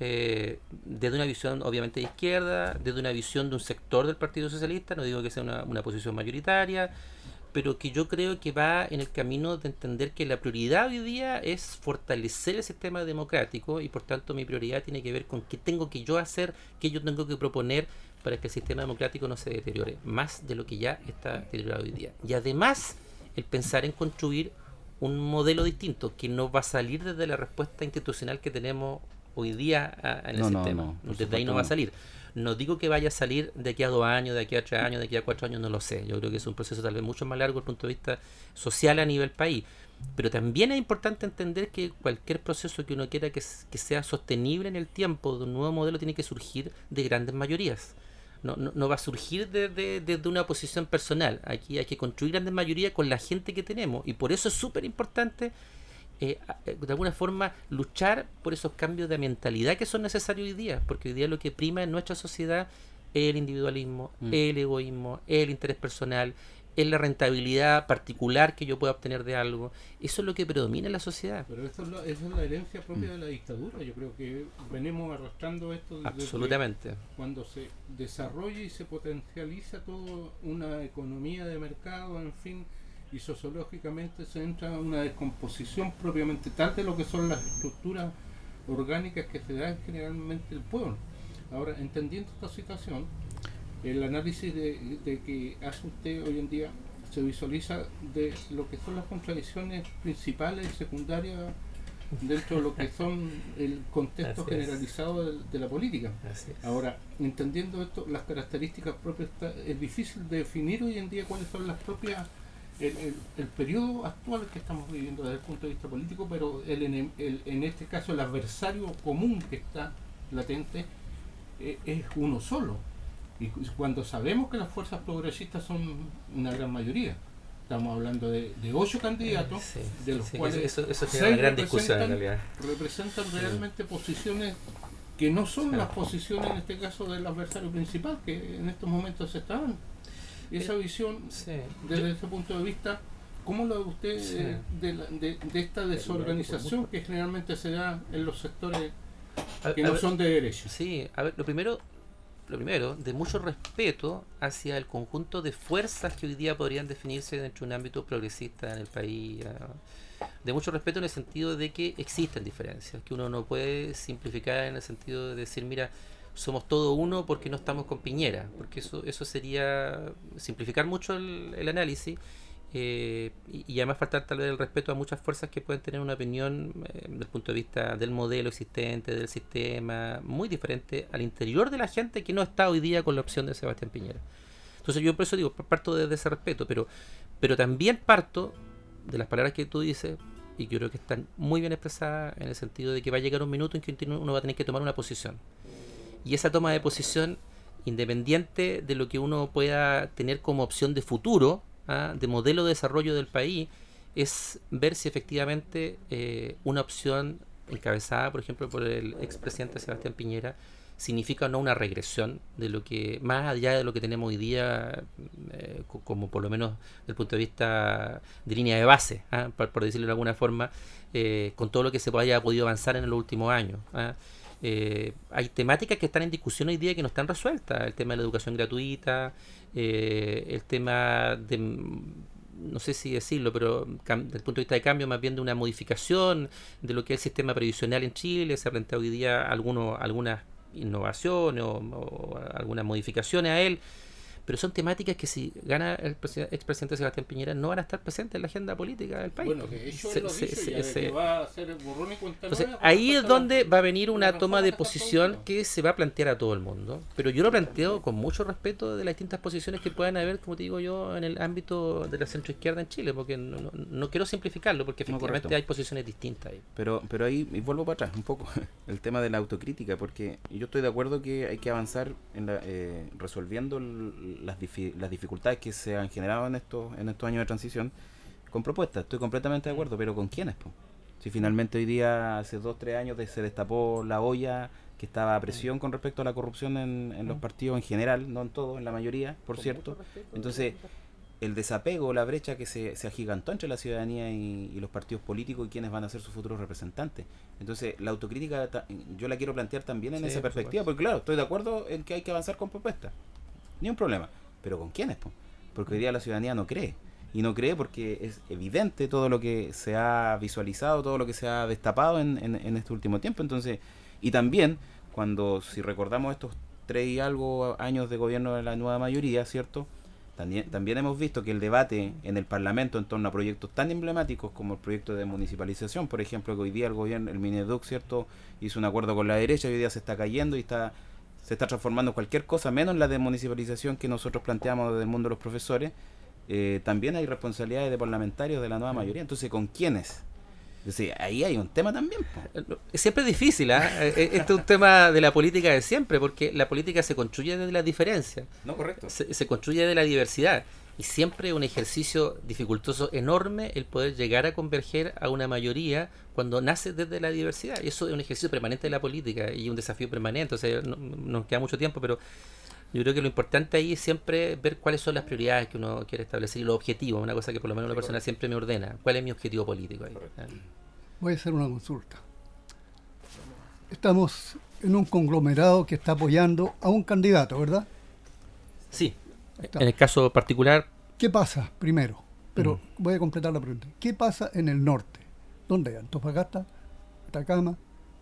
desde una visión obviamente de izquierda, desde una visión de un sector del Partido Socialista, no digo que sea una posición mayoritaria, pero que yo creo que va en el camino de entender que la prioridad hoy día es fortalecer el sistema democrático, y por tanto mi prioridad tiene que ver con qué tengo que yo hacer, qué yo tengo que proponer para que el sistema democrático no se deteriore más de lo que ya está deteriorado hoy día. Y además, el pensar en construir un modelo distinto que no va a salir desde la respuesta institucional que tenemos hoy día en el sistema. Desde ahí no va a salir. No digo que vaya a salir de aquí a 2 años, de aquí a 3 años, de aquí a 4 años, no lo sé. Yo creo que es un proceso tal vez mucho más largo desde el punto de vista social a nivel país. Pero también es importante entender que cualquier proceso que uno quiera que sea sostenible en el tiempo, de un nuevo modelo, tiene que surgir de grandes mayorías. No va a surgir desde una posición personal. Aquí hay que construir grandes mayorías con la gente que tenemos. Y por eso es súper importante de alguna forma luchar por esos cambios de mentalidad que son necesarios hoy día, porque hoy día lo que prima en nuestra sociedad es el individualismo, el egoísmo, el interés personal, es la rentabilidad particular que yo pueda obtener de algo. Eso es lo que predomina en la sociedad. Pero esa es la herencia propia de la dictadura. Yo creo que venimos arrastrando esto desde absolutamente cuando se desarrolla y se potencializa toda una economía de mercado, en fin, y sociológicamente se entra en una descomposición propiamente tal de lo que son las estructuras orgánicas que se dan generalmente el pueblo. Ahora, entendiendo esta situación, el análisis de que hace usted hoy en día se visualiza de lo que son las contradicciones principales y secundarias dentro de lo que son el contexto generalizado de la política. Ahora, entendiendo esto, las características propias, es difícil definir hoy en día cuáles son las propias el periodo actual que estamos viviendo desde el punto de vista político, pero en este caso el adversario común que está latente es uno solo. Y cuando sabemos que las fuerzas progresistas son una gran mayoría, estamos hablando de 8 candidatos, de los cuales eso es una gran discusión en realidad. Representan realmente posiciones que no son las posiciones en este caso del adversario principal, que en estos momentos se está dando. Y esa visión, desde ese punto de vista, ¿cómo lo ve usted de esta desorganización que generalmente se da en los sectores que no son de derecha? Sí, a ver, lo primero, de mucho respeto hacia el conjunto de fuerzas que hoy día podrían definirse dentro de un ámbito progresista en el país. De mucho respeto en el sentido de que existen diferencias, que uno no puede simplificar en el sentido de decir, mira, somos todo uno porque no estamos con Piñera, porque eso sería simplificar mucho el análisis. Y además faltar tal vez el respeto a muchas fuerzas que pueden tener una opinión desde el punto de vista del modelo existente, del sistema, muy diferente al interior de la gente que no está hoy día con la opción de Sebastián Piñera. Entonces yo por eso digo, parto desde ese respeto, pero también parto de las palabras que tú dices, y yo creo que están muy bien expresadas en el sentido de que va a llegar un minuto en que uno va a tener que tomar una posición. Y esa toma de posición, independiente de lo que uno pueda tener como opción de futuro, de modelo de desarrollo del país, es ver si efectivamente una opción encabezada, por ejemplo, por el expresidente Sebastián Piñera, significa o no una regresión de lo que, más allá de lo que tenemos hoy día, como por lo menos desde el punto de vista de línea de base, por decirlo de alguna forma, con todo lo que se haya podido avanzar en los últimos años. Hay temáticas que están en discusión hoy día que no están resueltas. El tema de la educación gratuita, el tema de, no sé si decirlo, pero desde el punto de vista de cambio, más bien de una modificación de lo que es el sistema previsional en Chile. Se ha planteado hoy día algunas innovaciones o algunas modificaciones a él, pero son temáticas que si gana el expresidente Sebastián Piñera no van a estar presentes en la agenda política del país. Bueno, que eso lo dice, que va a hacer borrón y cuenta nueva. Entonces, ahí es donde va a venir una toma de posición que se va a plantear a todo el mundo, pero yo lo planteo con mucho respeto de las distintas posiciones que puedan haber, como te digo yo, en el ámbito de la centroizquierda en Chile, porque no quiero simplificarlo, porque efectivamente hay posiciones distintas ahí. Pero ahí y vuelvo para atrás un poco, el tema de la autocrítica, porque yo estoy de acuerdo que hay que avanzar en resolviendo las dificultades que se han generado en estos años de transición con propuestas. Estoy completamente de acuerdo, pero ¿con quiénes? Si finalmente hoy día, hace 2-3 años, se destapó la olla que estaba a presión con respecto a la corrupción en los partidos en general, no en todos, en la mayoría, por cierto. Entonces, el desapego, la brecha que se agigantó entre la ciudadanía y los partidos políticos y quienes van a ser sus futuros representantes. Entonces, la autocrítica yo la quiero plantear también en esa perspectiva, porque claro, estoy de acuerdo en que hay que avanzar con propuestas. Ni un problema. ¿Pero con quiénes? Porque hoy día la ciudadanía no cree. Y no cree porque es evidente todo lo que se ha visualizado, todo lo que se ha destapado en este último tiempo. Entonces, y también, si recordamos estos 3 y algo años de gobierno de la nueva mayoría, ¿cierto? También hemos visto que el debate en el Parlamento en torno a proyectos tan emblemáticos como el proyecto de municipalización, por ejemplo, que hoy día el gobierno, el Mineduc, ¿cierto?, hizo un acuerdo con la derecha y hoy día se está cayendo y se está transformando cualquier cosa, menos la desmunicipalización que nosotros planteamos desde el mundo de los profesores. También hay responsabilidades de parlamentarios de la nueva mayoría. Entonces, ¿con quiénes? Entonces, ahí hay un tema también. Siempre es difícil, este es un tema de la política de siempre, porque la política se construye desde las diferencias. No, correcto. Se construye de la diversidad. Y siempre es un ejercicio dificultoso enorme el poder llegar a converger a una mayoría cuando nace desde la diversidad. Y eso es un ejercicio permanente de la política y un desafío permanente. O sea, no nos queda mucho tiempo, pero yo creo que lo importante ahí es siempre ver cuáles son las prioridades que uno quiere establecer y los objetivos. Una cosa que por lo menos una persona siempre me ordena. ¿Cuál es mi objetivo político ahí? Voy a hacer una consulta. Estamos en un conglomerado que está apoyando a un candidato, ¿verdad? Sí. En el caso particular... ¿Qué pasa primero? Pero voy a completar la pregunta. ¿Qué pasa en el norte? ¿Dónde hay? Antofagasta, Atacama,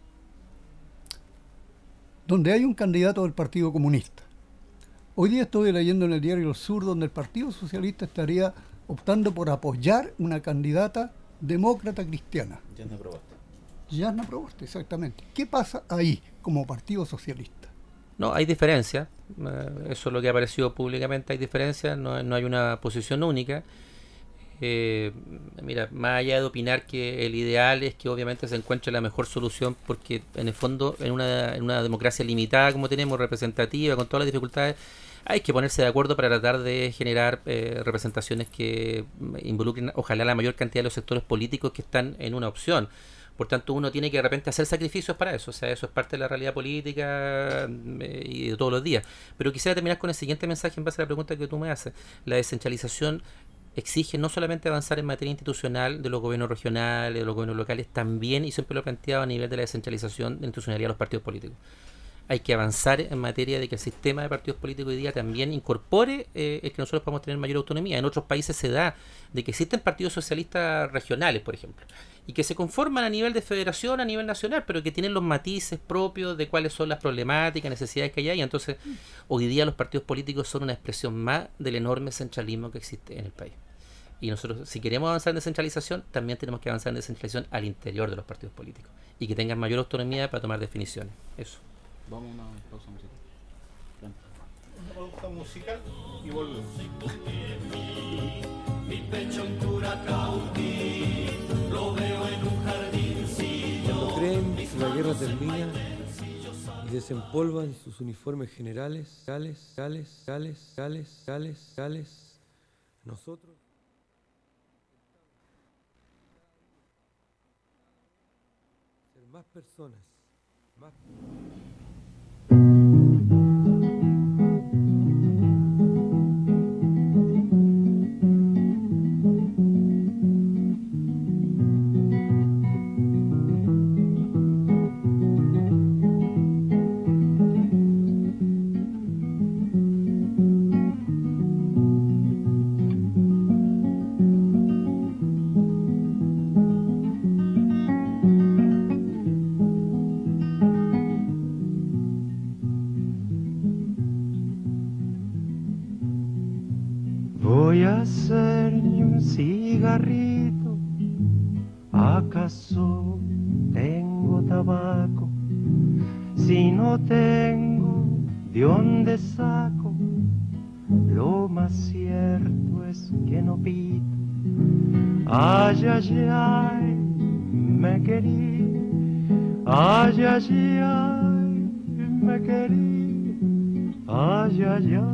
donde hay un candidato del Partido Comunista. Hoy día estoy leyendo en el diario El Sur donde el Partido Socialista estaría optando por apoyar una candidata demócrata cristiana. Yasna Proboste, exactamente. ¿Qué pasa ahí como Partido Socialista? No, hay diferencias. Eso es lo que ha aparecido públicamente. Hay diferencias, no hay una posición única. Mira, más allá de opinar que el ideal es que obviamente se encuentre la mejor solución, porque en el fondo en una democracia limitada como tenemos, representativa, con todas las dificultades, hay que ponerse de acuerdo para tratar de generar representaciones que involucren ojalá la mayor cantidad de los sectores políticos que están en una opción. Por tanto, uno tiene que de repente hacer sacrificios para eso. O sea, eso es parte de la realidad política y de todos los días. Pero quisiera terminar con el siguiente mensaje en base a la pregunta que tú me haces. La descentralización exige no solamente avanzar en materia institucional de los gobiernos regionales, de los gobiernos locales, también, y siempre lo he planteado, a nivel de la descentralización de la institucionalidad de los partidos políticos. Hay que avanzar en materia de que el sistema de partidos políticos hoy día también incorpore el que nosotros podamos tener mayor autonomía. En otros países se da de que existen partidos socialistas regionales, por ejemplo, y que se conforman a nivel de federación, a nivel nacional, pero que tienen los matices propios de cuáles son las problemáticas, necesidades que hay ahí. Entonces, hoy día los partidos políticos son una expresión más del enorme centralismo que existe en el país. Y nosotros, si queremos avanzar en descentralización, también tenemos que avanzar en descentralización al interior de los partidos políticos y que tengan mayor autonomía para tomar definiciones. Eso. Vamos a una pausa musical. Una pausa musical y volvemos. Mi pecho en Curacautí, lo veo en un jardincillo. Cuando creen que la guerra termina y desempolvan sus uniformes generales, nosotros ser más personas, más. Voy a hacerme un cigarrito, ¿acaso tengo tabaco? Si no tengo, ¿de dónde saco? Lo más cierto es que no pito. Ay, ay, ay, me querí. Ay, ay, ay, me querí. Ay, ay, ay.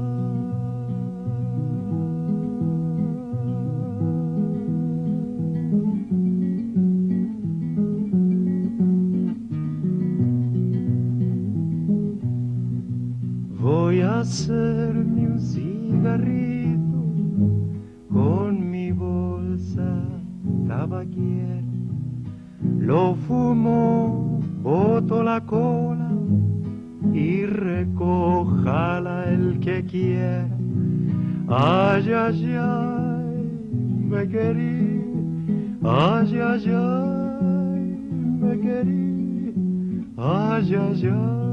Voy a hacerme un cigarrito con mi bolsa tabaquiera. Lo fumo, boto la cola y recójala el que quiera. Ay, ay, ay, me querí. Ay, ay, ay, me querí. Ay, ay, ay.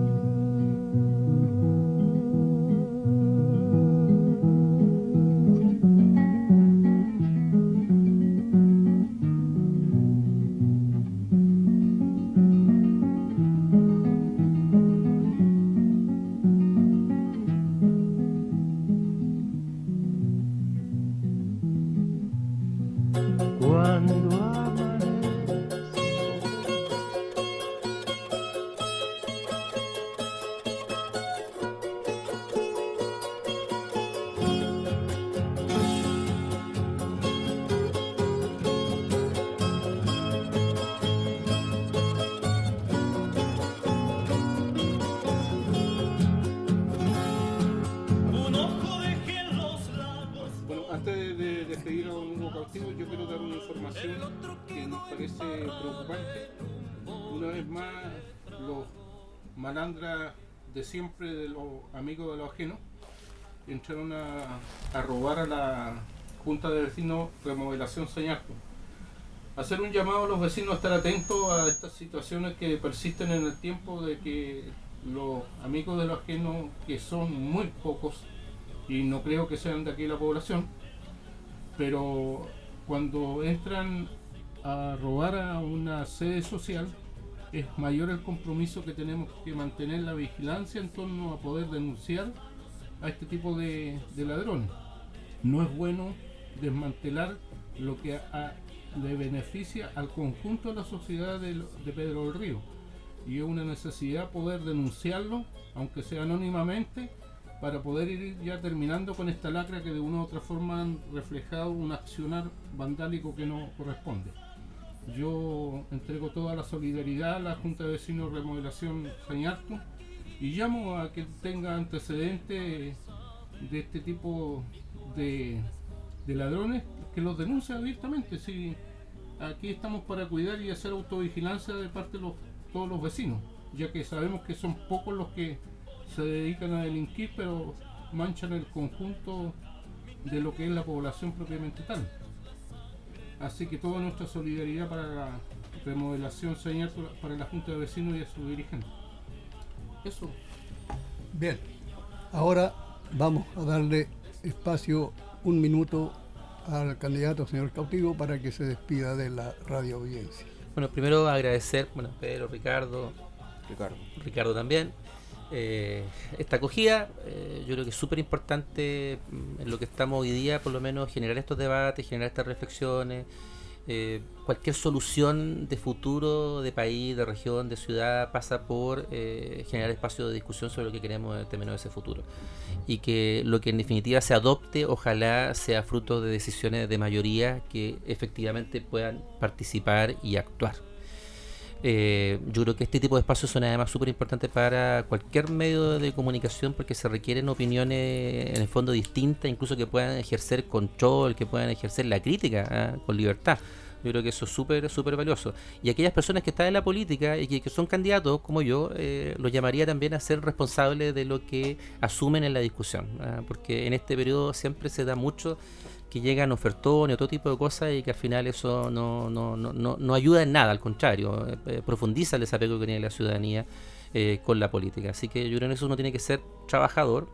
Cuando Bueno, antes de despedir a don Hugo Cautivo, yo quiero dar una información que nos parece preocupante. Una vez más, los malandras de siempre, de los amigos de los ajenos, entraron a robar a la Junta de Vecinos Remodelación Sañarco. Hacer un llamado a los vecinos a estar atentos a estas situaciones que persisten en el tiempo, de que los amigos de los ajenos, que son muy pocos, y no creo que sean de aquí la población, pero cuando entran a robar a una sede social, es mayor el compromiso que tenemos que mantener la vigilancia en torno a poder denunciar a este tipo de ladrones. No es bueno desmantelar lo que le beneficia al conjunto de la sociedad de Pedro del Río, y es una necesidad poder denunciarlo, aunque sea anónimamente, para poder ir ya terminando con esta lacra que de una u otra forma han reflejado un accionar vandálico que no corresponde. Yo entrego toda la solidaridad a la Junta de Vecinos Remodelación Sañarto y llamo a que tenga antecedentes de este tipo de ladrones, que los denuncien abiertamente. Si aquí estamos para cuidar y hacer autovigilancia de parte de todos los vecinos, ya que sabemos que son pocos los que se dedican a delinquir, pero manchan el conjunto de lo que es la población propiamente tal. Así que toda nuestra solidaridad para la remodelación Sañarto, para la Junta de Vecinos y a sus dirigentes. Eso. Bien, ahora vamos a darle espacio, un minuto, al candidato señor Cautivo para que se despida de la radio audiencia. Bueno, primero agradecer, Pedro, Ricardo también, esta acogida. Yo creo que es súper importante en lo que estamos hoy día, por lo menos generar estos debates, generar estas reflexiones. Cualquier solución de futuro, de país, de región, de ciudad, pasa por generar espacio de discusión sobre lo que queremos en términos de ese futuro, y que lo que en definitiva se adopte ojalá sea fruto de decisiones de mayoría que efectivamente puedan participar y actuar. Yo creo que este tipo de espacios son además súper importantes para cualquier medio de comunicación, porque se requieren opiniones en el fondo distintas, incluso que puedan ejercer control, que puedan ejercer la crítica con libertad. Yo creo que eso es súper valioso. Y aquellas personas que están en la política y que son candidatos, como yo, los llamaría también a ser responsables de lo que asumen en la discusión, porque en este periodo siempre se da mucho que llegan ofertones, otro tipo de cosas, y que al final eso no ayuda en nada, al contrario, profundiza el desapego que tiene la ciudadanía con la política. Así que yo creo que en eso uno tiene que ser trabajador.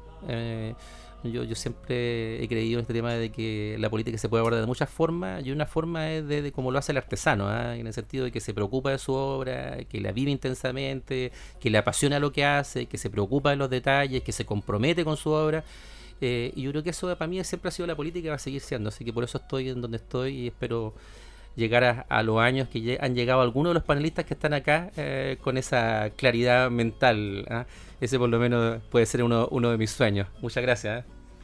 Yo siempre he creído en este tema de que la política se puede abordar de muchas formas, y una forma es de como lo hace el artesano, en el sentido de que se preocupa de su obra, que la vive intensamente, que le apasiona lo que hace, que se preocupa de los detalles, que se compromete con su obra. Y yo creo que eso para mí siempre ha sido la política y va a seguir siendo, así que por eso estoy en donde estoy, y espero llegar a los años que han llegado algunos de los panelistas que están acá con esa claridad mental. Ese por lo menos puede ser uno de mis sueños. Muchas gracias.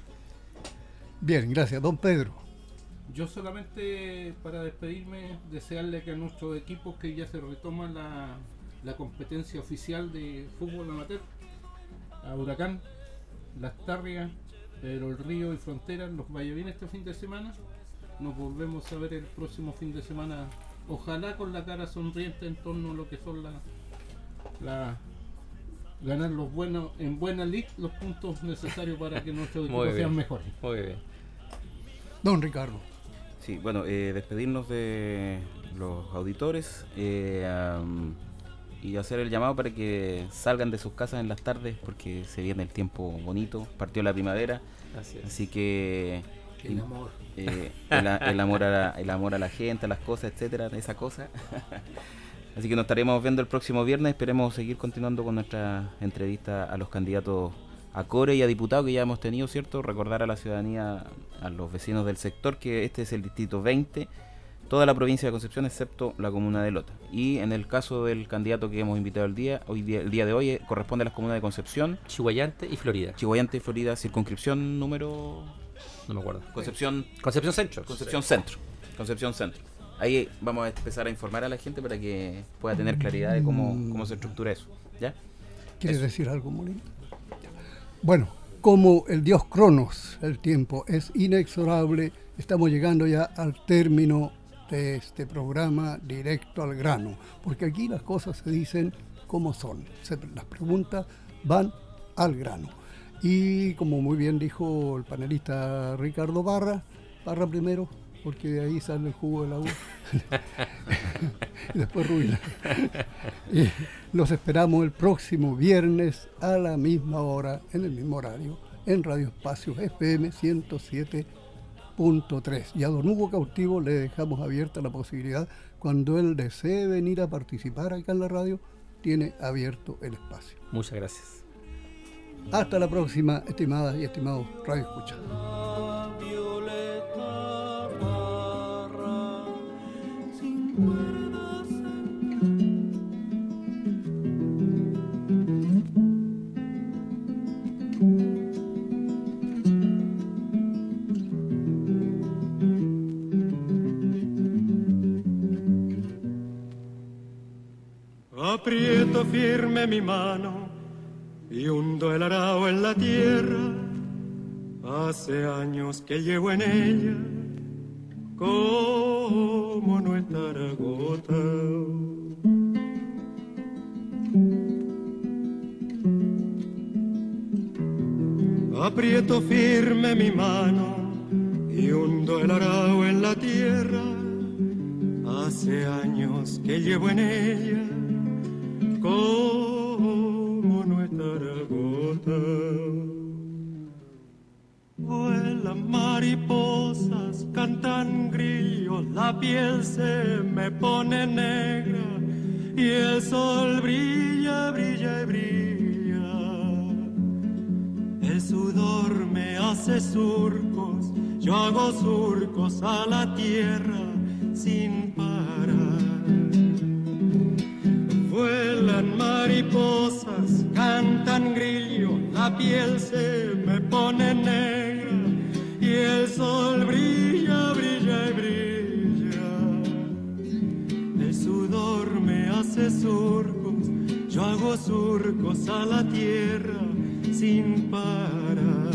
Bien, gracias. Don Pedro. Yo solamente, para despedirme, desearle que a nuestros equipos, que ya se retoma la competencia oficial de fútbol amateur, a Huracán, Las Tarrias, Pedro el Río y Fronteras, nos vaya bien este fin de semana. Nos volvemos a ver el próximo fin de semana, ojalá con la cara sonriente en torno a lo que son ganar los buenos en buena liga, los puntos necesarios para que nuestros equipos sean mejores. Muy bien. Don Ricardo. Sí, bueno, despedirnos de los auditores y hacer el llamado para que salgan de sus casas en las tardes, porque se viene el tiempo bonito, partió la primavera, así que el amor, el amor a la gente, a las cosas, etcétera, esa cosa. Así que nos estaremos viendo el próximo viernes. Esperemos seguir continuando con nuestra entrevista a los candidatos a core y a diputados que ya hemos tenido, ¿cierto? Recordar a la ciudadanía, a los vecinos del sector, que este es el distrito 20, toda la provincia de Concepción excepto la comuna de Lota. Y en el caso del candidato que hemos invitado el día de hoy, corresponde a las comunas de Concepción, Chihuayante y Florida. Chihuayante y Florida, circunscripción número... No me acuerdo. Concepción Centro. Concepción Centro. Ahí vamos a empezar a informar a la gente para que pueda tener claridad de cómo se estructura eso. ¿Ya? ¿Quieres decir algo, Molina? Bueno, como el dios Cronos, el tiempo es inexorable, estamos llegando ya al término de este programa directo al grano, porque aquí las cosas se dicen como son, las preguntas van al grano. Y como muy bien dijo el panelista Ricardo Barra primero, porque de ahí sale el jugo de la uva. Y después Ruina. Los esperamos el próximo viernes a la misma hora, en el mismo horario, en Radio Espacio FM 107.3. Y a don Hugo Cautivo le dejamos abierta la posibilidad, cuando él desee venir a participar acá en la radio, tiene abierto el espacio. Muchas gracias. Hasta la próxima, estimadas y estimados Radio Escucha. Aprieto firme mi mano y hundo el arao en la tierra. Hace años que llevo en ella, como no estar agotado. Aprieto firme mi mano y hundo el arao en la tierra. Hace años que llevo en ella, como no estar agotado. Vuelan mariposas, cantan grillos, la piel se me pone negra y el sol brilla, brilla y brilla. El sudor me hace surcos, yo hago surcos a la tierra sin parar. Vuelan mariposas, cantan grillos, la piel se me pone negra y el sol brilla, brilla y brilla. El sudor me hace surcos, yo hago surcos a la tierra sin parar.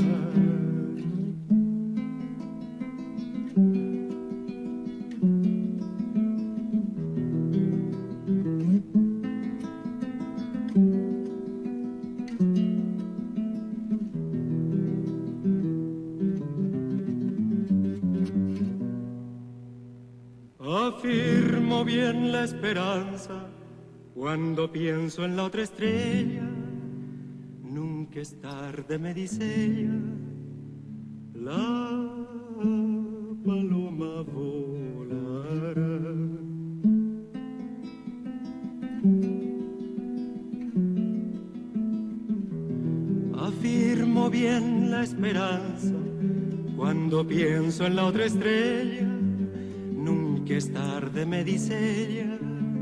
Afirmo bien la esperanza cuando pienso en la otra estrella. Nunca es tarde, me dice ella, la paloma volará. Afirmo bien la esperanza cuando pienso en la otra estrella. Nunca es tarde, me dice ella,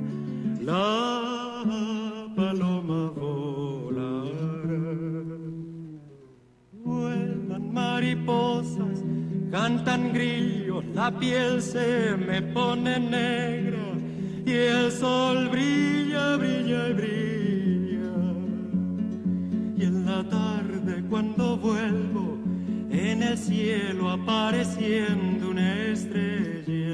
la paloma volará. Vuelan mariposas, cantan grillos, la piel se me pone negra y el sol brilla, brilla y brilla. Y en la tarde cuando vuelvo, en el cielo apareciendo una estrella.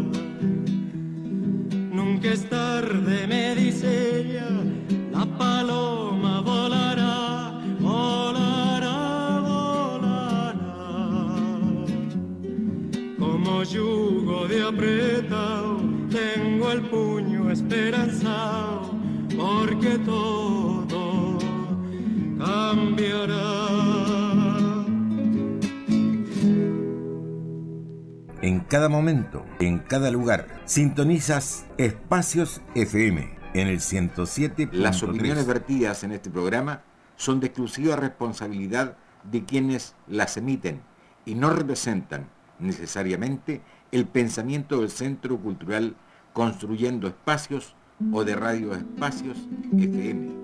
Nunca es tarde, me dice ella, la paloma volará, volará, volará. Como yugo de apretado, tengo el puño esperanzado, porque todo cambiará. En cada momento, en cada lugar, sintonizas Espacios FM en el 107.3. Las opiniones vertidas en este programa son de exclusiva responsabilidad de quienes las emiten y no representan necesariamente el pensamiento del Centro Cultural Construyendo Espacios o de Radio Espacios FM.